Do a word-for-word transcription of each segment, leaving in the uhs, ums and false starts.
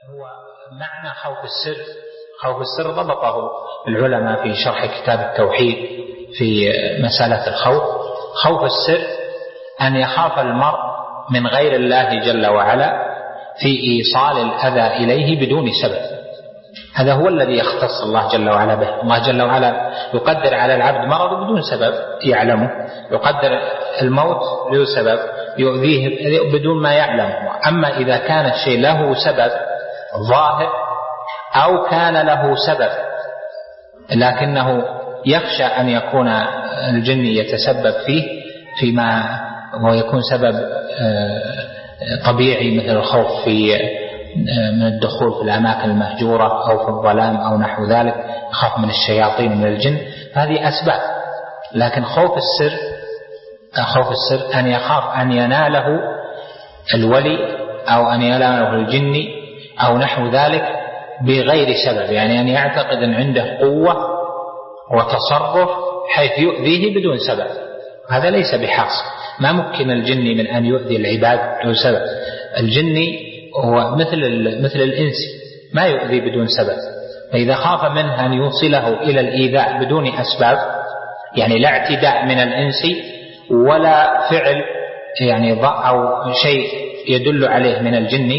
هو معنى خوف السر، خوف السر ضبطه العلماء في شرح كتاب التوحيد في مسألة الخوف. خوف السر أن يخاف المرء من غير الله جل وعلا في إيصال الأذى إليه بدون سبب. هذا هو الذي يختص الله جل وعلا به. الله جل وعلا يقدر على العبد مرض بدون سبب يعلمه، يقدر الموت له سبب يؤذيه بدون ما يعلمه. أما إذا كان الشيء له سبب ظاهر أو كان له سبب لكنه يخشى أن يكون الجن يتسبب فيه فيما هو يكون سبب طبيعي مثل الخوف في من الدخول في الأماكن المهجورة أو في الظلام أو نحو ذلك، يخاف من الشياطين من الجن، هذه أسباب. لكن خوف السر خوف السر أن يخاف أن يناله الولي أو أن يناله الجن أو نحو ذلك بغير سبب، يعني أن يعتقد أن عنده قوة وتصرف حيث يؤذيه بدون سبب. هذا ليس بحاصل. ما ممكن الجن من أن يؤذي العباد بدون سبب. الجن هو مثل مثل الإنس ما يؤذي بدون سبب، فإذا خاف منه أن يوصله إلى الإيذاء بدون أسباب، يعني لا اعتداء من الإنس ولا فعل يعني ضع أو شيء يدل عليه من الجن،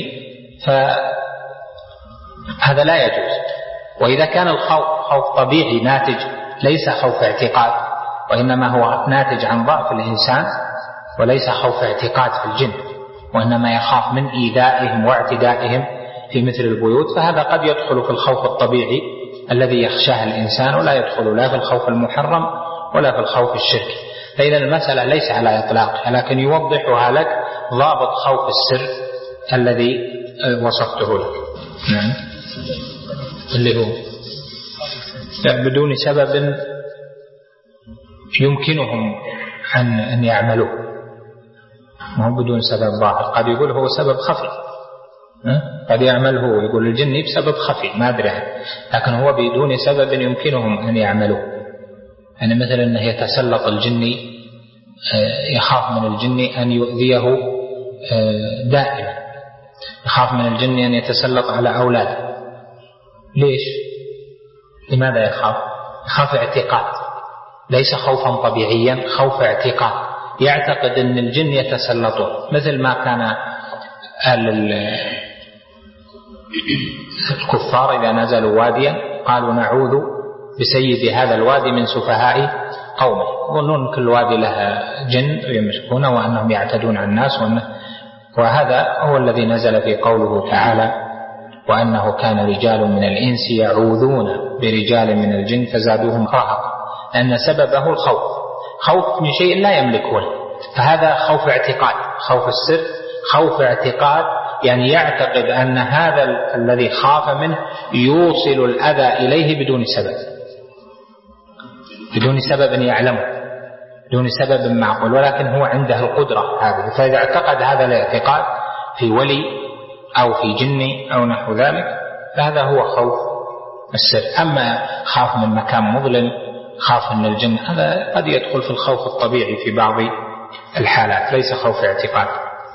فهذا لا يجوز. وإذا كان الخوف خوف طبيعي ناتج ليس خوف اعتقاد، وإنما هو ناتج عن ضعف الإنسان وليس خوف اعتقاد في الجن، وإنما يخاف من إيذائهم واعتدائهم في مثل البيوت، فهذا قد يدخل في الخوف الطبيعي الذي يخشاه الإنسان، ولا يدخل لا في الخوف المحرم ولا في الخوف الشركي. فإذا المسألة ليس على إطلاقها، لكن يوضحها لك ضابط خوف السر الذي وصفته لك. نعم. اللي هو بدون سبب يمكنهم أن أن يعملوه، مو بدون سبب ظاهر. قد يقول هو سبب خفي، قد يعمل هو يقول الجن بسبب خفي ما أدري، لكن هو بدون سبب يمكنهم أن يعملوه. يعني مثلا أنه يتسلط الجني، يخاف من الجن أن يؤذيه دائما، يخاف من الجن أن يتسلط على أولاده. ليش؟ لماذا يخاف؟ يخاف اعتقاد، ليس خوفا طبيعيا، خوف اعتقاد، يعتقد أن الجن يتسلطون. مثل ما كان الكفار إذا نزلوا واديا قالوا نعوذ بسيد هذا الوادي من سفهاء قومه، يظنون كل وادي له جن يمسكون وأنهم يعتدون على الناس، وهذا هو الذي نزل في قوله تعالى وأنه كان رجال من الإنس يعوذون برجال من الجن فزادوهم رهقا، لأن سببه الخوف، خوف من شيء لا يملكونه. فهذا خوف اعتقاد. خوف السر خوف اعتقاد، يعني يعتقد أن هذا الذي خاف منه يوصل الأذى إليه بدون سبب، بدون سبب يعلمه، بدون سبب معقول، ولكن هو عنده القدرة هذه. فإذا اعتقد هذا الاعتقاد في ولي أو في جن أو نحو ذلك فهذا هو خوف السر. أما خاف من مكان مظلم، خاف من الجن، هذا قد يدخل في الخوف الطبيعي في بعض الحالات، ليس خوف اعتقاد.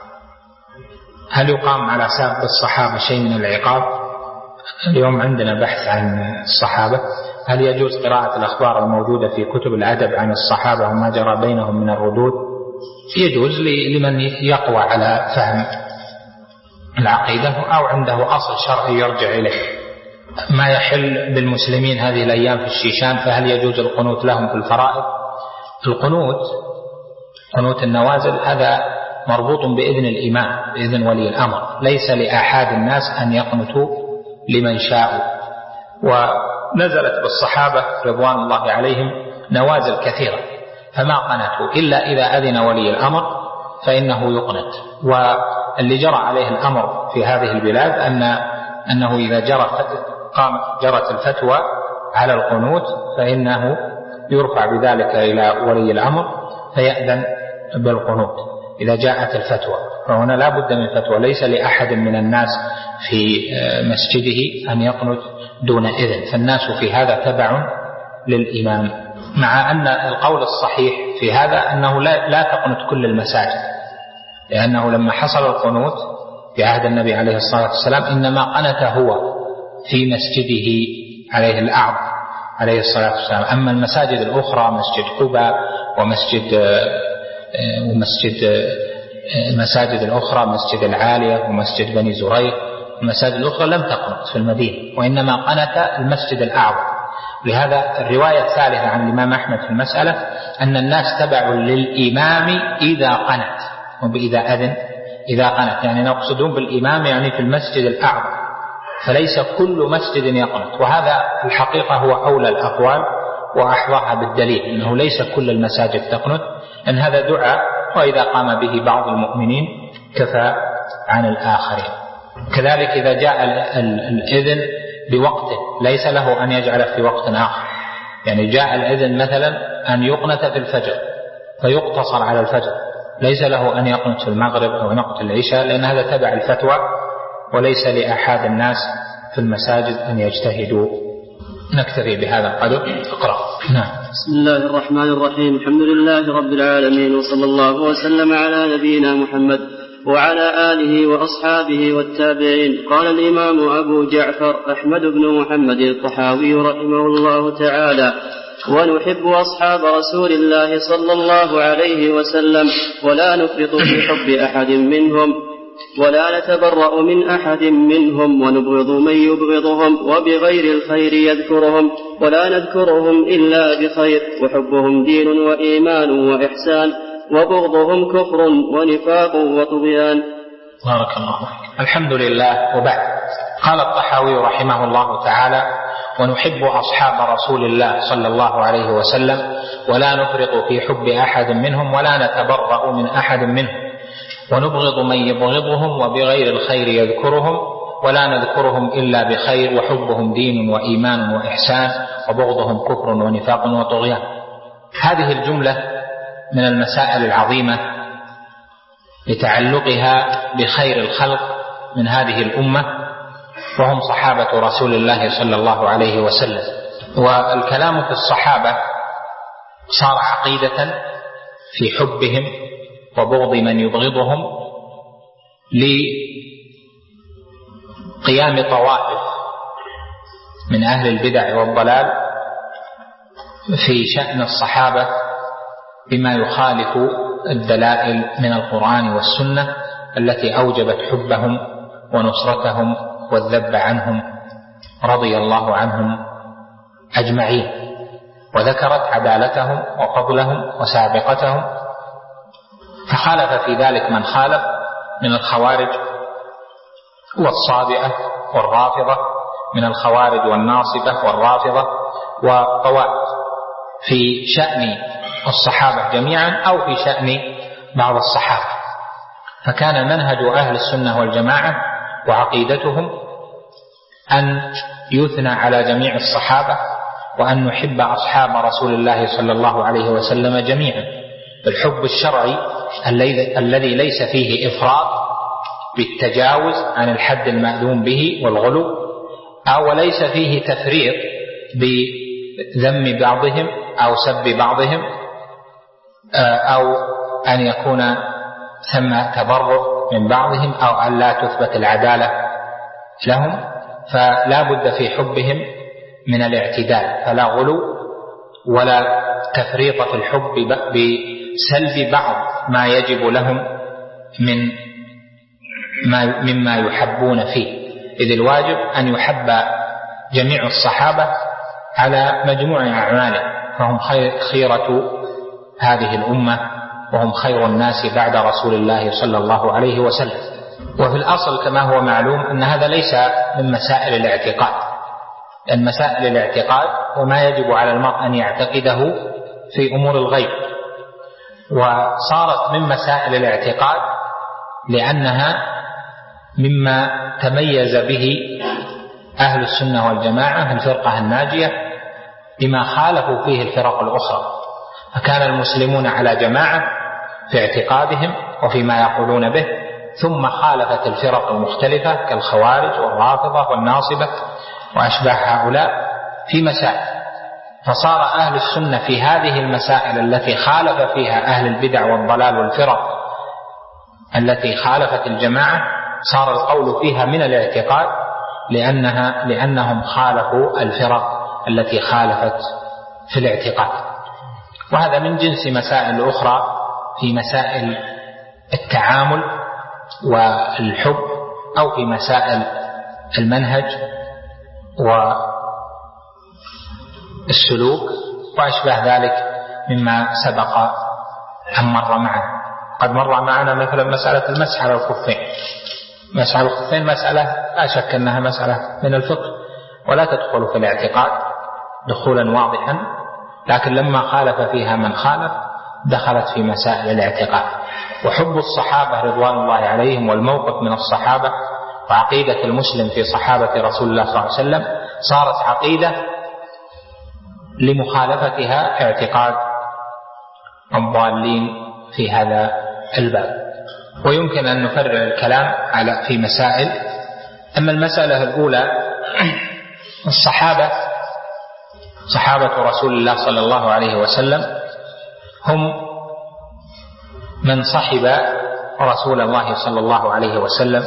هل يقام على ساب الصحابة شيء من العقاب؟ اليوم عندنا بحث عن الصحابة، هل يجوز قراءة الأخبار الموجودة في كتب الأدب عن الصحابة وما جرى بينهم من الردود؟ يجوز لمن يقوى على فهم العقيدة أو عنده أصل شرعي يرجع إليه. ما يحل بالمسلمين هذه الأيام في الشيشان، فهل يجوز القنوت لهم في الفرائض؟ القنوت، قنوت النوازل، هذا مربوط بإذن الإمام، بإذن ولي الأمر، ليس لأحد الناس أن يقنتوا لمن شاءوا. ونزلت بالصحابة رضوان الله عليهم نوازل كثيرة فما قنتوا إلا إذا أذن ولي الأمر فإنه يقنت. واللي جرى عليه الأمر في هذه البلاد أن أنه إذا جرت قام جرت الفتوى على القنوت فإنه يرفع بذلك إلى ولي الأمر فيأذن بالقنوت إذا جاءت الفتوى. فهنا لا بد من فتوى، ليس لأحد من الناس في مسجده أن يقنت دون إذن، فالناس في هذا تبع للإمام. مع أن القول الصحيح في هذا أنه لا, لا تقنت كل المساجد، لأنه لما حصل القنوت في عهد النبي عليه الصلاة والسلام إنما قنت هو في مسجده عليه الأعظم عليه الصلاة والسلام. أما المساجد الأخرى مسجد قباء ومسجد ومسجد المساجد الأخرى مسجد العالية ومسجد بني زريق، المساجد الأخرى لم تقنت في المدينة، وإنما قنت المسجد الأعظم. لهذا الرواية الثالثة عن الإمام أحمد في المسألة أن الناس تبع للإمام إذا قنت، وبإذا أذن إذا قنت، يعني نقصدون بالإمام يعني في المسجد الأعظم، فليس كل مسجد يقنت. وهذا الحقيقة هو أولى الأقوال وأحظاها بالدليل، أنه ليس كل المساجد تقنت، أن هذا دعاء وإذا قام به بعض المؤمنين كفى عن الآخرين. كذلك إذا جاء الإذن بوقته ليس له أن يجعل في وقت آخر، يعني جاء الإذن مثلا أن يقنت في الفجر فيقتصر على الفجر، ليس له أن يقنت في المغرب أو يقنت العشاء، لأن هذا تبع الفتوى وليس لأحد الناس في المساجد أن يجتهدوا. نكتفي بهذا القدر. اقرأ. نعم. بسم الله الرحمن الرحيم. الحمد لله رب العالمين، وصلى الله وسلم على نبينا محمد وعلى آله وأصحابه والتابعين. قال الإمام أبو جعفر أحمد بن محمد الطحاوي رحمه الله تعالى: ونحب أصحاب رسول الله صلى الله عليه وسلم ولا نفرط في حب أحد منهم ولا نتبرأ من أحد منهم ونبغض من يبغضهم وبغير الخير يذكرهم ولا نذكرهم إلا بخير، وحبهم دين وإيمان وإحسان وبغضهم كفر ونفاق وطغيان. بارك الله فيك. الحمد لله. وبعد، قال الطحاوي رحمه الله تعالى: ونحب أصحاب رسول الله صلى الله عليه وسلم ولا نفرط في حب أحد منهم ولا نتبرأ من أحد منهم ونبغض من يبغضهم وبغير الخير يذكرهم ولا نذكرهم إلا بخير، وحبهم دين وإيمان وإحسان وبغضهم كفر ونفاق وطغيان. هذه الجملة من المسائل العظيمة لتعلقها بخير الخلق من هذه الأمة، وهم صحابة رسول الله صلى الله عليه وسلم. والكلام في الصحابة صار عقيدة في حبهم وبغض من يبغضهم لقيام طوائف من أهل البدع والضلال في شأن الصحابة بما يخالف الدلائل من القرآن والسنة التي أوجبت حبهم ونصرتهم والذب عنهم رضي الله عنهم أجمعين، وذكرت عدالتهم وفضلهم وسابقتهم. فخالف في ذلك من خالف من الخوارج والصابئة والرافضة، من الخوارج والناصبة والرافضة والطوائف في شأن الصحابة جميعا أو في شأن بعض الصحابة. فكان منهج أهل السنة والجماعة وعقيدتهم أن يثنى على جميع الصحابة وأن نحب أصحاب رسول الله صلى الله عليه وسلم جميعا بالحب الشرعي الذي ليس فيه إفراط بالتجاوز عن الحد المأذون به والغلو، أو ليس فيه تفريط بذم بعضهم أو سب بعضهم، أو أن يكون ثم تبرؤ من بعضهم، أو أن لا تثبت العدالة لهم. فلا بد في حبهم من الاعتدال، فلا غلو ولا تفريط في الحب بسلب بعض ما يجب لهم من ما مما يحبون فيه، إذ الواجب أن يحب جميع الصحابة على مجموع أعماله، فهم خيرة هذه الأمة وهم خير الناس بعد رسول الله صلى الله عليه وسلم. وفي الأصل كما هو معلوم أن هذا ليس من مسائل الاعتقاد، لأن مسائل الاعتقاد وما يجب على المرء أن يعتقده في أمور الغيب، وصارت من مسائل الاعتقاد لأنها مما تميز به أهل السنة والجماعة الفرقة الناجية بما خالفوا فيه الفرق الأخرى، فكان المسلمون على جماعة في اعتقادهم وفيما يقولون به، ثم خالفت الفرق المختلفة كالخوارج والرافضة والناصبة وأشباه هؤلاء في مسائل، فصار أهل السنة في هذه المسائل التي خالف فيها أهل البدع والضلال والفرق التي خالفت الجماعة صار القول فيها من الاعتقاد لأنها لأنهم خالفوا الفرق التي خالفت في الاعتقاد. وهذا من جنس مسائل أخرى في مسائل التعامل والحب أو في مسائل المنهج والسلوك وأشبه ذلك مما سبق أن مر معنا. قد مر معنا مثلا مسألة المسح على الخفين. مسح على الخفين مسألة لا شك أنها مسألة من الفقه ولا تدخل في الاعتقاد دخولا واضحا، لكن لما خالف فيها من خالف دخلت في مسائل الاعتقاد. وحب الصحابة رضوان الله عليهم والموقف من الصحابة وعقيدة المسلم في صحابة رسول الله صلى الله عليه وسلم صارت عقيدة لمخالفتها اعتقاد الضالين في هذا الباب. ويمكن أن نفرع الكلام على في مسائل. أما المسألة الأولى، الصحابة صحابة رسول الله صلى الله عليه وسلم هم من صحب رسول الله صلى الله عليه وسلم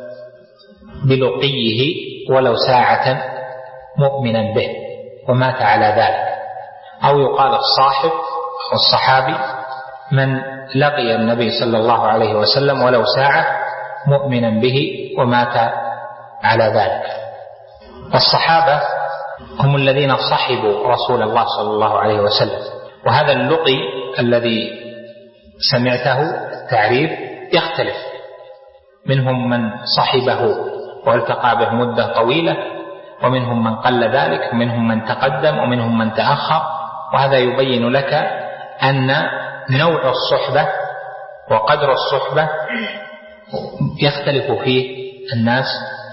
بلقيه ولو ساعة مؤمنا به ومات على ذلك، أو يقال الصاحب أو الصحابي من لقي النبي صلى الله عليه وسلم ولو ساعة مؤمنا به ومات على ذلك. والصحابة هم الذين صحبوا رسول الله صلى الله عليه وسلم. وهذا اللقي الذي سمعته التعريف يختلف، منهم من صحبه والتقى به مدة طويلة، ومنهم من قل ذلك، ومنهم من تقدم، ومنهم من تأخر. وهذا يبين لك أن نوع الصحبة وقدر الصحبة يختلف فيه الناس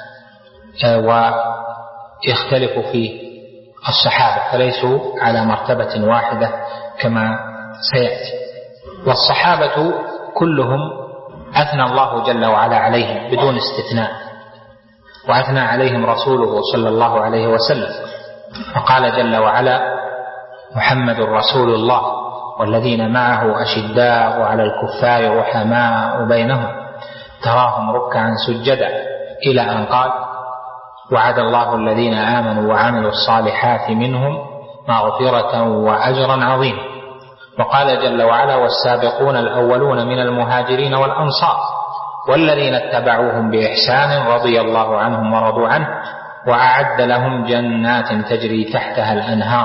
ويختلف فيه الصحابة، فليسوا على مرتبة واحدة كما سيأتي. والصحابة كلهم أثنى الله جل وعلا عليهم بدون استثناء، وأثنى عليهم رسوله صلى الله عليه وسلم، فقال جل وعلا: محمد رسول الله والذين معه أشداء على الكفار رحماء بينهم تراهم ركعا سجدا، إلى أن قال: وعد الله الذين آمنوا وعملوا الصالحات منهم مغفرة وأجرا عظيما. وقال جل وعلا: والسابقون الأولون من المهاجرين والأنصار والذين اتبعوهم بإحسان رضي الله عنهم ورضوا عنه وأعد لهم جنات تجري تحتها الأنهار.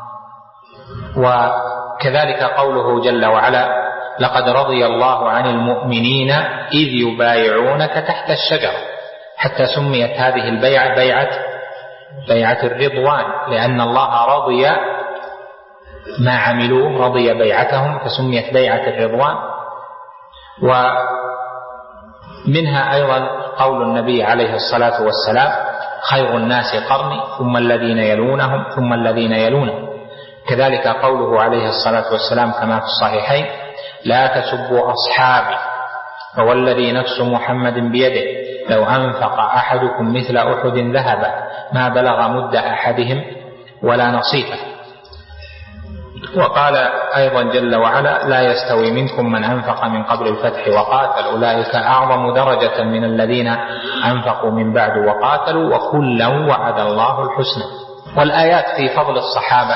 وكذلك قوله جل وعلا: لقد رضي الله عن المؤمنين إذ يبايعونك تحت الشجرة، حتى سميت هذه البيعة بيعة بيعة الرضوان، لأن الله رضي ما عملوه، رضي بيعتهم فسميت بيعة الرضوان. ومنها أيضا قول النبي عليه الصلاة والسلام: خير الناس قرني ثم الذين يلونهم ثم الذين يلونهم. كذلك قوله عليه الصلاة والسلام كما في الصحيحين: لا تسبوا أصحابي فوالذي نفس محمد بيده لو أنفق أحدكم مثل أحد ذهبا ما بلغ مد أحدهم ولا نصيفه. وقال أيضا جل وعلا: لا يستوي منكم من أنفق من قبل الفتح وقاتل أولئك أعظم درجة من الذين أنفقوا من بعد وقاتلوا وكلا وعد الله الحسنى. والآيات في فضل الصحابة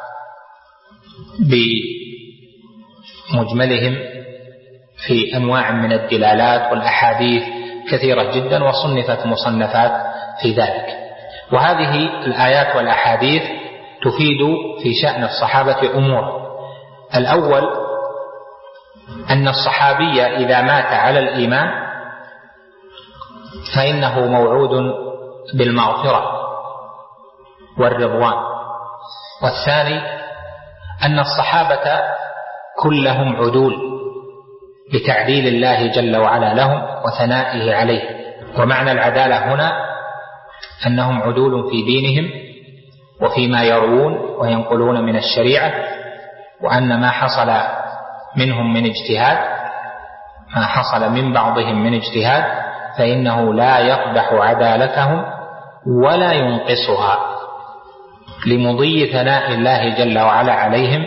بمجملهم في أنواع من الدلالات والأحاديث كثيرة جدا، وصنفت مصنفات في ذلك. وهذه الآيات والأحاديث تفيد في شأن الصحابة أمور. الأول أن الصحابي إذا مات على الإيمان فإنه موعود بالمغفرة والرضوان. والثاني أن الصحابة كلهم عدول بتعديل الله جل وعلا لهم وثنائه عليه. ومعنى العدالة هنا أنهم عدول في دينهم وفيما يروون وينقلون من الشريعة، وأن ما حصل منهم من اجتهاد، ما حصل من بعضهم من اجتهاد، فإنه لا يقدح عدالتهم ولا ينقصها لمضي ثناء الله جل وعلا عليهم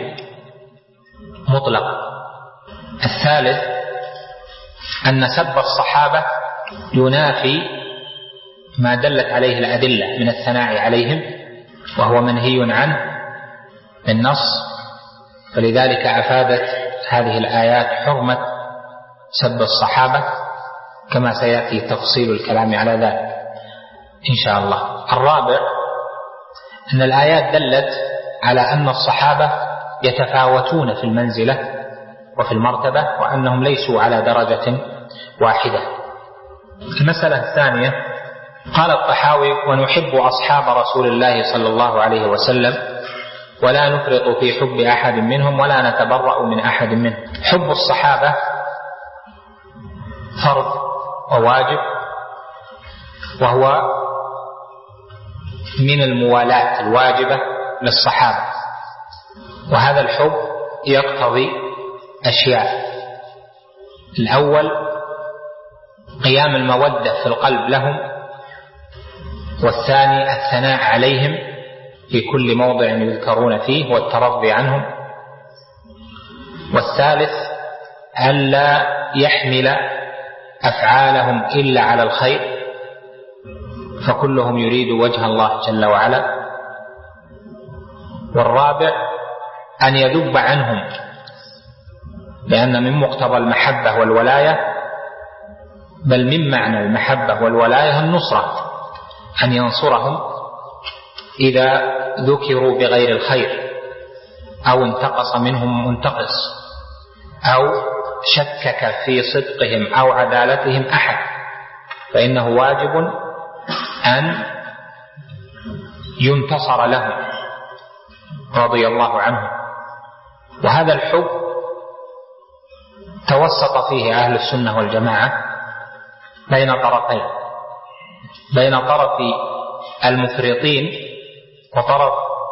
مطلقا. الثالث أن سب الصحابة ينافي ما دلت عليه الأدلة من الثناء عليهم، وهو منهي عنه بالنص. فلذلك أفادت هذه الآيات حرمة سب الصحابة، كما سيأتي تفصيل الكلام على ذلك إن شاء الله. الرابع أن الآيات دلت على أن الصحابة يتفاوتون في المنزلة وفي المرتبة، وأنهم ليسوا على درجة واحدة. المسألة الثانية، قال الطحاوي: ونحب أصحاب رسول الله صلى الله عليه وسلم ولا نفرط في حب أحد منهم ولا نتبرأ من أحد منهم. حب الصحابة فرض وواجب، وهو من الموالاة الواجبة للصحابة، وهذا الحب يقتضي أشياء. الأول قيام المودة في القلب لهم، والثاني الثناء عليهم في كل موضع يذكرون فيه والترضي عنهم، والثالث ألا يحمل أفعالهم إلا على الخير، فكلهم يريد وجه الله جل وعلا، والرابع أن يذب عنهم، لأن من مقتضى المحبة والولاية، بل من معنى المحبة والولاية النصرة، أن ينصرهم إذا ذكروا بغير الخير أو انتقص منهم منتقص أو شكك في صدقهم أو عدالتهم أحد، فإنه واجب أن ينتصر لهم رضي الله عنهم. وهذا الحب توسط فيه أهل السنة والجماعة بين طرفين، بين طرف المفرطين وطرف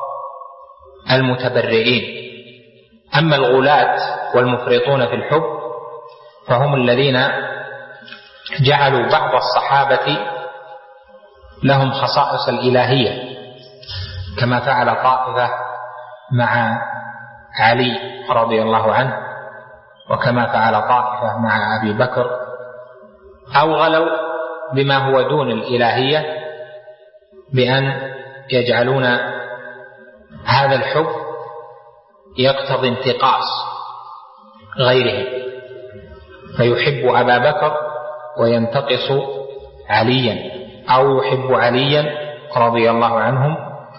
المتبرئين. أما الغلاة والمفرطون في الحب فهم الذين جعلوا بعض الصحابة لهم خصائص الإلهية، كما فعل طائفة مع علي رضي الله عنه، وكما فعل طائفة مع أبي بكر، أو غلوا بما هو دون الإلهية بأن يجعلون هذا الحب يقتضي انتقاص غيره، فيحب أبا بكر وينتقص عليا، أو يحب عليا رضي الله عنهم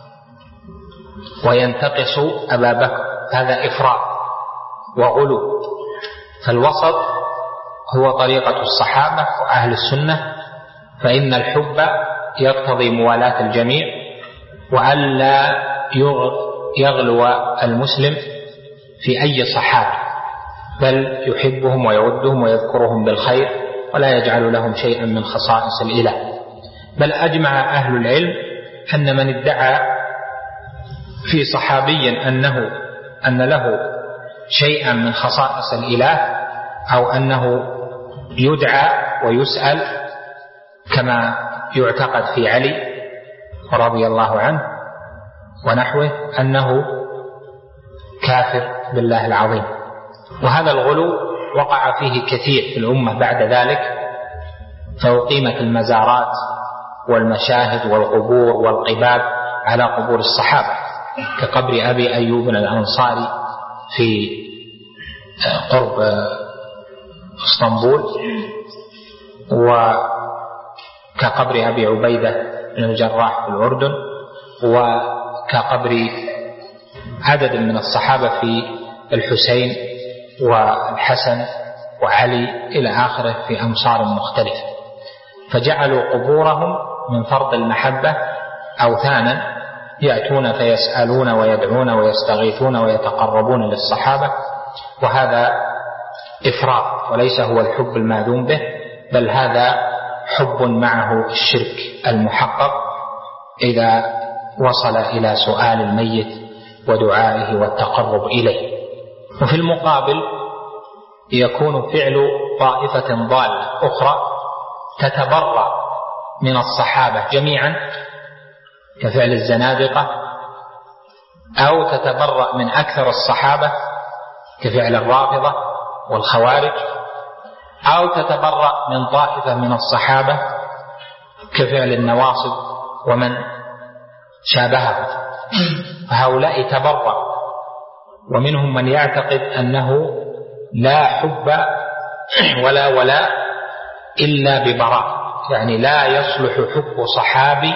وينتقص أبا بكر، هذا إفراط وغلو. فالوسط هو طريقة الصحابة وأهل السنة، فإن الحب يقتضي موالاة الجميع، وألا يغلو المسلم في أي صحابة، بل يحبهم ويودهم ويذكرهم بالخير ولا يجعل لهم شيئا من خصائص الإله. بل أجمع أهل العلم أن من ادعى في صحابي أنه أن له شيئا من خصائص الإله، أو أنه يدعى ويسأل كما يعتقد في علي رضي الله عنه ونحوه، أنه كافر بالله العظيم. وهذا الغلو وقع فيه كثير في الأمة بعد ذلك، فأقيمت المزارات والمشاهد والقبور والقباب على قبور الصحابة، كقبر أبي أيوب الأنصاري في قرب اسطنبول، وكقبر أبي عبيدة بن الجراح في الأردن، وكقبر عدد من الصحابة في الحسين والحسن وعلي إلى آخره في أمصار مختلفة. فجعلوا قبورهم من فرض المحبة أوثانا، يأتون فيسألون ويدعون ويستغيثون ويتقربون للصحابة، وهذا إفراط وليس هو الحب الماذوم به، بل هذا حب معه الشرك المحقق إذا وصل إلى سؤال الميت ودعائه والتقرب إليه. وفي المقابل يكون فعل طائفة ضالة أخرى تتبرأ من الصحابة جميعا كفعل الزنادقة، أو تتبرأ من أكثر الصحابة كفعل الرافضة والخوارج، أو تتبرأ من طائفة من الصحابة كفعل النواصب ومن شابهه، فهؤلاء تبرأ. ومنهم من يعتقد أنه لا حب ولا ولاء إلا ببراء، يعني لا يصلح حب صحابي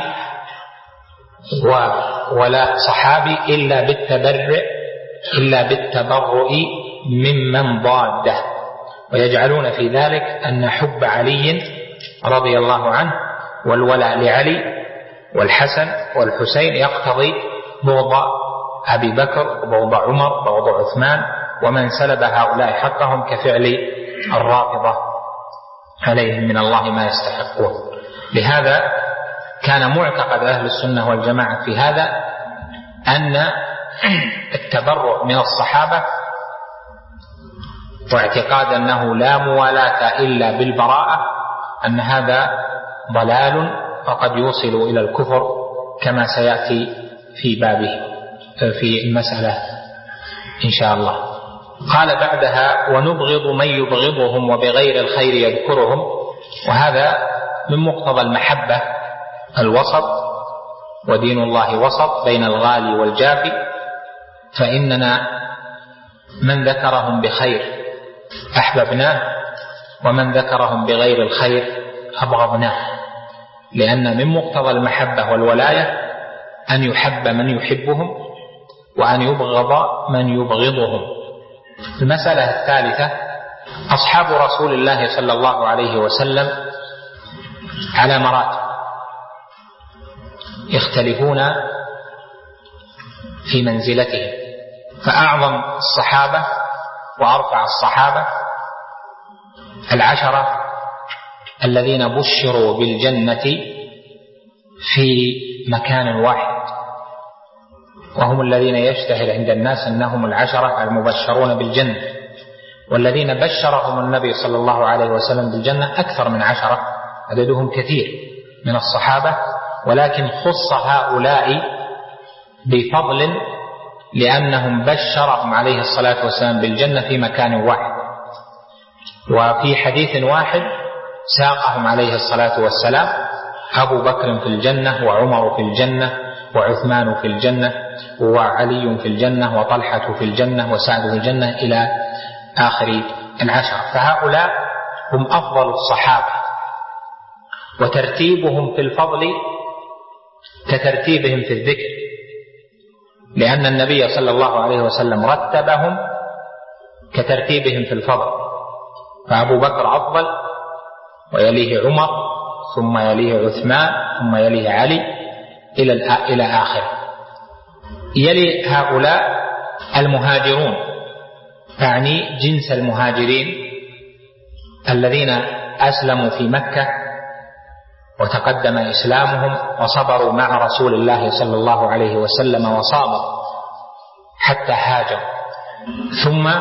ولا صحابي إلا بالتبرئ إلا بالتبرؤ ممن ضاده، ويجعلون في ذلك أن حب علي رضي الله عنه والولاء لعلي والحسن والحسين يقتضي بغض أبي بكر وبغض عمر وبغض عثمان ومن سلب هؤلاء حقهم كفعل الرافضة عليهم من الله ما يستحقون. لهذا كان معتقد أهل السنة والجماعة في هذا أن التبرؤ من الصحابة واعتقاد أنه لا موالاة إلا بالبراءة أن هذا ضلال وقد يوصل إلى الكفر كما سيأتي في بابه في المسألة إن شاء الله. قال بعدها: ونبغض من يبغضهم وبغير الخير يذكرهم. وهذا من مقتضى المحبة الوسط، ودين الله وسط بين الغالي والجافي، فإننا من ذكرهم بخير أحببناه ومن ذكرهم بغير الخير أبغضناه، لأن من مقتضى المحبة والولاية أن يحب من يحبهم وأن يبغض من يبغضهم. المسألة الثالثة: أصحاب رسول الله صلى الله عليه وسلم على مراتب، يختلفون في منزلتهم، فأعظم الصحابة وأرفع الصحابة العشرة الذين بشروا بالجنة في مكان واحد، وهم الذين يشتهر عند الناس أنهم العشرة المبشرون بالجنة، والذين بشرهم النبي صلى الله عليه وسلم بالجنة أكثر من عشرة، عددهم كثير من الصحابة، ولكن خص هؤلاء بفضل لأنهم بشرهم عليه الصلاة والسلام بالجنة في مكان واحد، وفي حديث واحد ساقهم عليه الصلاة والسلام: أبو بكر في الجنة، وعمر في الجنة، وعثمان في الجنة، وعلي في الجنة، وطلحة في الجنة، وسعد في الجنة، إلى آخر العشرة. فهؤلاء هم أفضل الصحابة، وترتيبهم في الفضل كترتيبهم في الذكر، لأن النبي صلى الله عليه وسلم رتبهم كترتيبهم في الفضل، فأبو بكر أفضل، ويليه عمر، ثم يليه عثمان، ثم يليه علي، إلى إلى آخره. يلي هؤلاء المهاجرون، يعني جنس المهاجرين الذين أسلموا في مكة وتقدم إسلامهم وصبروا مع رسول الله صلى الله عليه وسلم وصابروا حتى هاجروا، ثم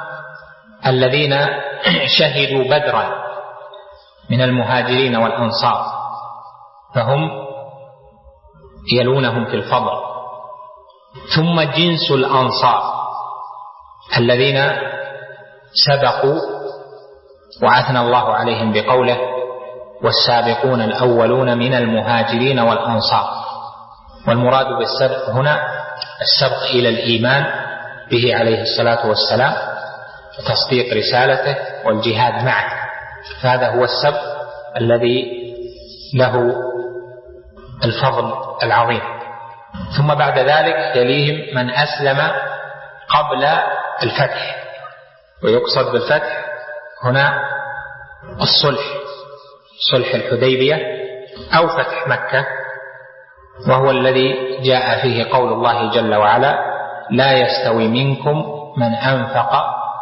الذين شهدوا بدرا من المهاجرين والأنصار، فهم يلونهم في الفضل، ثم جنس الأنصار الذين سبقوا وعثنى الله عليهم بقوله: والسابقون الأولون من المهاجرين والأنصار. والمراد بالسبق هنا السبق إلى الإيمان به عليه الصلاة والسلام وتصديق رسالته والجهاد معه، فهذا هو السبق الذي له الفضل العظيم. ثم بعد ذلك يليهم من أسلم قبل الفتح، ويقصد بالفتح هنا الصلح، صلح الحديبية أو فتح مكة، وهو الذي جاء فيه قول الله جل وعلا: لا يستوي منكم من أنفق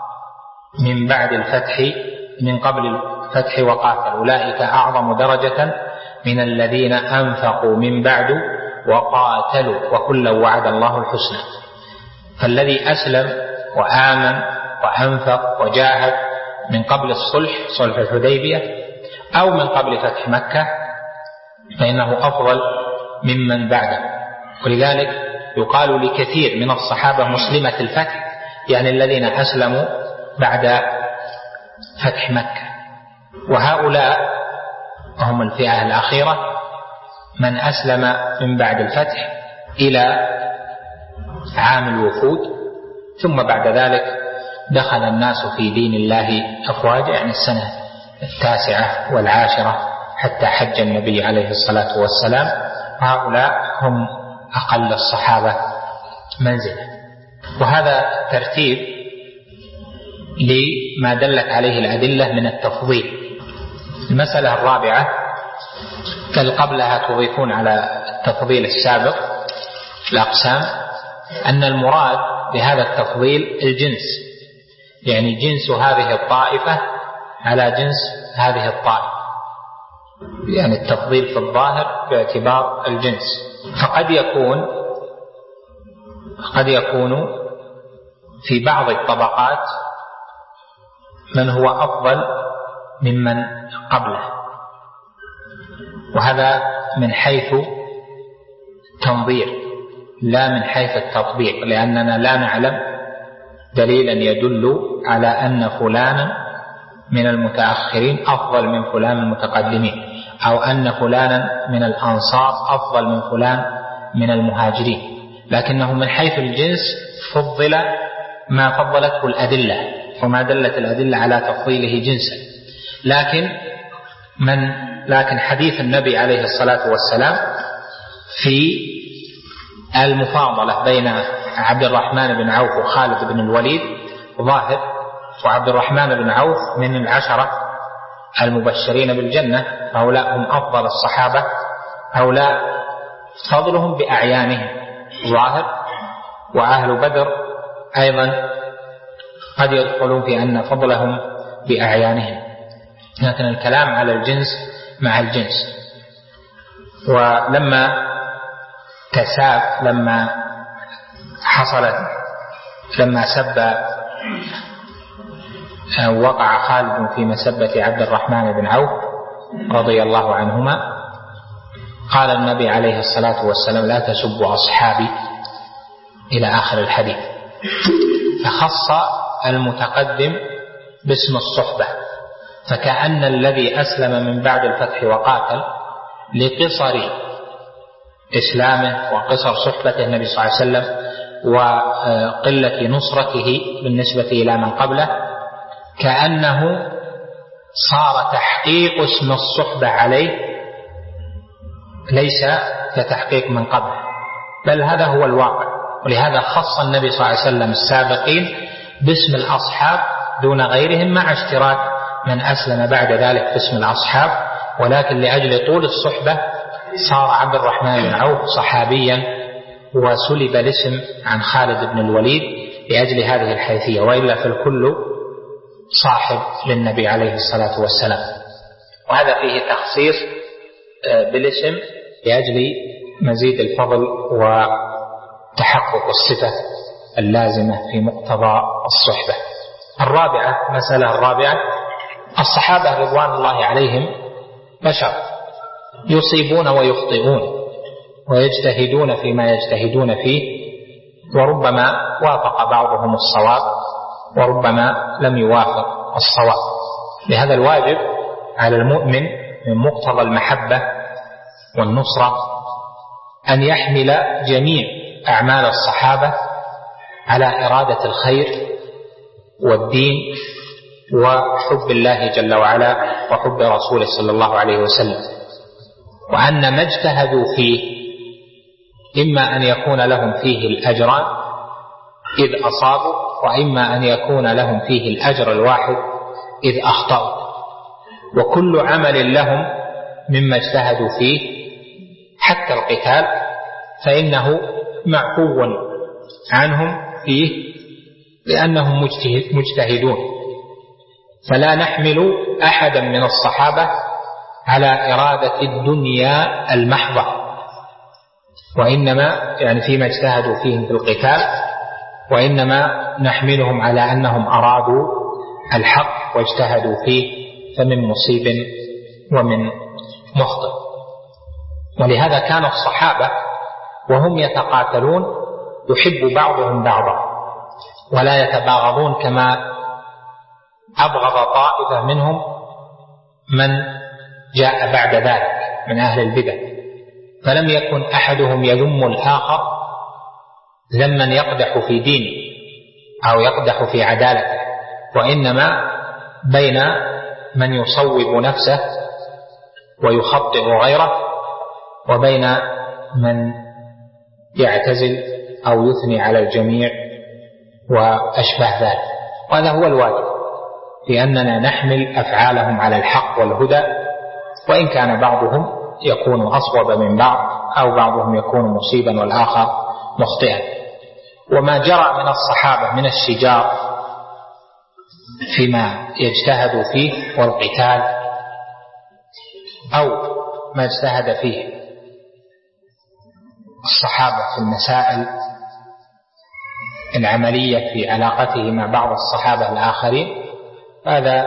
من بعد الفتح من قبل الفتح وقاتل، أولئك أعظم درجة من الذين أنفقوا من بعد وقاتلوا وكلا وعد الله الحسنى. فالذي أسلم وآمن وأنفق وجاهد من قبل الصلح، صلح الحديبية، أو من قبل فتح مكة، فإنه أفضل ممن بعده. ولذلك يقال لكثير من الصحابة مسلمة الفتح، يعني الذين أسلموا بعد فتح مكة، وهؤلاء هم الفئة الأخيرة من أسلم من بعد الفتح إلى عام الوفود، ثم بعد ذلك دخل الناس في دين الله أفواجا، يعني السنة التاسعة والعاشرة حتى حج النبي عليه الصلاة والسلام. هؤلاء هم أقل الصحابة منزلة. وهذا ترتيب لما دلت عليه الأدلة من التفضيل. المسألة الرابعة بل قبلها تضيفون على التفضيل السابق الأقسام أن المراد بهذا التفضيل الجنس، يعني جنس هذه الطائفة على جنس هذه الطائفة، يعني التفضيل في الظاهر باعتبار الجنس. فقد يكون قد يكون في بعض الطبقات من هو أفضل ممن قبله، وهذا من حيث تنظير لا من حيث التطبيق، لأننا لا نعلم دليلا يدل على أن فلانا من المتأخرين أفضل من فلان المتقدمين، أو أن فلانا من الأنصار أفضل من فلان من المهاجرين، لكنه من حيث الجنس فضل ما فضلته الأدلة، وما دلت الأدلة على تفضيله جنسا. لكن من لكن حديث النبي عليه الصلاة والسلام في المفاضلة بين عبد الرحمن بن عوف وخالد بن الوليد ظاهر، وعبد الرحمن بن عوف من العشرة المبشرين بالجنة، هؤلاء هم أفضل الصحابة، هؤلاء فضلهم بأعيانهم ظاهر، وأهل بدر أيضا قد يدخلون في أن فضلهم بأعيانهم، لكن الكلام على الجنس مع الجنس. ولما تساب لما حصلت لما سب وقع خالد في مسبة عبد الرحمن بن عوف رضي الله عنهما، قال النبي عليه الصلاة والسلام لا تسبوا أصحابي إلى آخر الحديث، فخص المتقدم باسم الصحبة، فكأن الذي أسلم من بعد الفتح وقاتل لقصر إسلامه وقصر صحبته النبي صلى الله عليه وسلم وقلة نصرته بالنسبة إلى من قبله، كأنه صار تحقيق اسم الصحبة عليه ليس كتحقيق من قبل، بل هذا هو الواقع. ولهذا خص النبي صلى الله عليه وسلم السابقين باسم الأصحاب دون غيرهم، مع اشتراك من أسلم بعد ذلك باسم الأصحاب، ولكن لأجل طول الصحبة صار عبد الرحمن بن عوف صحابيا وسلب الاسم عن خالد بن الوليد لأجل هذه الحيثية، وإلا فالكل صاحب للنبي عليه الصلاة والسلام. وهذا فيه تخصيص بالاسم لأجل مزيد الفضل وتحقق الصفة اللازمة في مقتضى الصحبة. الرابعة مسألة الرابعة الصحابة رضوان الله عليهم بشر يصيبون ويخطئون ويجتهدون فيما يجتهدون فيه، وربما وافق بعضهم الصواب وربما لم يوافق الصواب. لهذا الواجب على المؤمن من مقتضى المحبة والنصرة أن يحمل جميع أعمال الصحابة على إرادة الخير والدين وحب الله جل وعلا وحب رسوله صلى الله عليه وسلم، وأن ما اجتهدوا فيه إما أن يكون لهم فيه الأجران إذ أصابوا، وإما أن يكون لهم فيه الأجر الواحد إذ أخطأوا، وكل عمل لهم مما اجتهدوا فيه حتى القتال فإنه معفو عنهم فيه لأنهم مجتهدون. فلا نحمل أحدا من الصحابة على إرادة الدنيا المحضة، وإنما يعني فيما اجتهدوا فيه في القتال، وإنما نحملهم على أنهم أرادوا الحق واجتهدوا فيه، فمن مصيب ومن مخطئ. ولهذا كان الصحابة وهم يتقاتلون يحب بعضهم بعضا ولا يتباغضون كما أبغض طائفة منهم من جاء بعد ذلك من أهل البدع، فلم يكن أحدهم يذم الآخر ذما يقدح في دينه أو يقدح في عدالته، وإنما بين من يصوب نفسه ويخطئ غيره وبين من يعتزل أو يثني على الجميع وأشبه ذلك. وهذا هو الواجب، لأننا نحمل أفعالهم على الحق والهدى، وإن كان بعضهم يكون أصوب من بعض أو بعضهم يكون مصيبا والآخر مخطئا. وما جرى من الصحابة من الشجار فيما يجتهد فيه والقتال أو ما اجتهد فيه الصحابة في المسائل العملية في علاقته مع بعض الصحابة الآخرين، هذا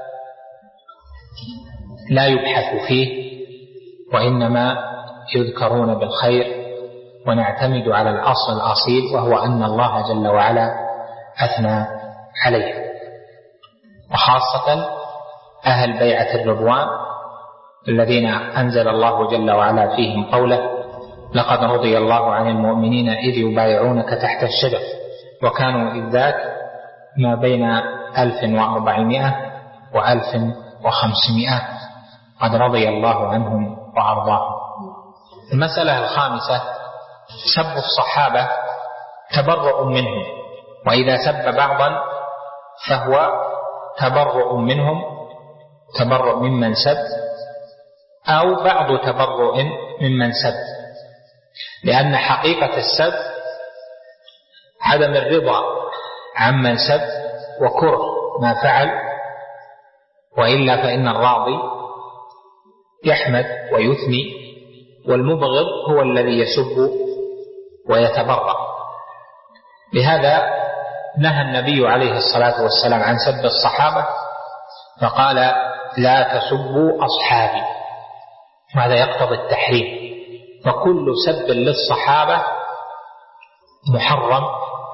لا يبحث فيه، وإنما يذكرون بالخير، ونعتمد على الأصل الأصيل وهو أن الله جل وعلا أثنى عليه. وخاصة أهل بيعة الرضوان الذين أنزل الله جل وعلا فيهم قوله: لقد رضي الله عن المؤمنين إذ يبايعونك تحت الشجر وكانوا إذ ذاك ما بين ألف وأربعمائة وألف وخمسمائة قد رضي الله عنهم وأرضاهم. المسألة الخامسة: سب الصحابة تبرؤ منهم، وإذا سب بعضا فهو تبرؤ منهم، تبرؤ ممن سب أو بعض تبرؤ ممن سب، لأن حقيقة السب عدم الرضا عمن سب وكره ما فعل، وإلا فإن الراضي يحمد ويثني، والمبغض هو الذي يسب ويتبرأ. لهذا نهى النبي عليه الصلاة والسلام عن سب الصحابة فقال: لا تسبوا أصحابي، وهذا يقتضي التحريم، فكل سب للصحابة محرم.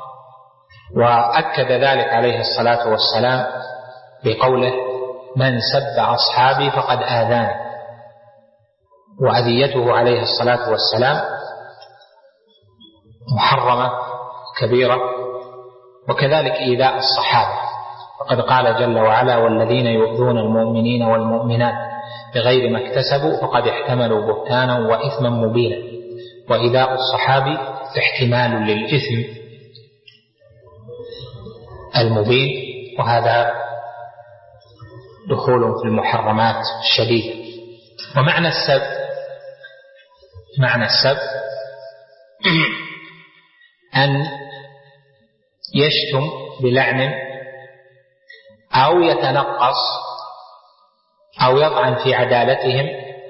وأكد ذلك عليه الصلاة والسلام بقوله: من سب أصحابي فقد آذاني. وأذيته عليه الصلاة والسلام محرمة كبيرة، وكذلك إيذاء الصحابة، وقد قال جل وعلا: والذين يؤذون المؤمنين والمؤمنات بغير ما اكتسبوا فقد احتملوا بهتانا وإثما مبينا. وإيذاء الصحابي احتمال للإثم المبين، وهذا دخول في المحرمات الشديدة. ومعنى السب، معنى السب أن يشتم بلعن أو يتنقص أو يطعن في عدالتهم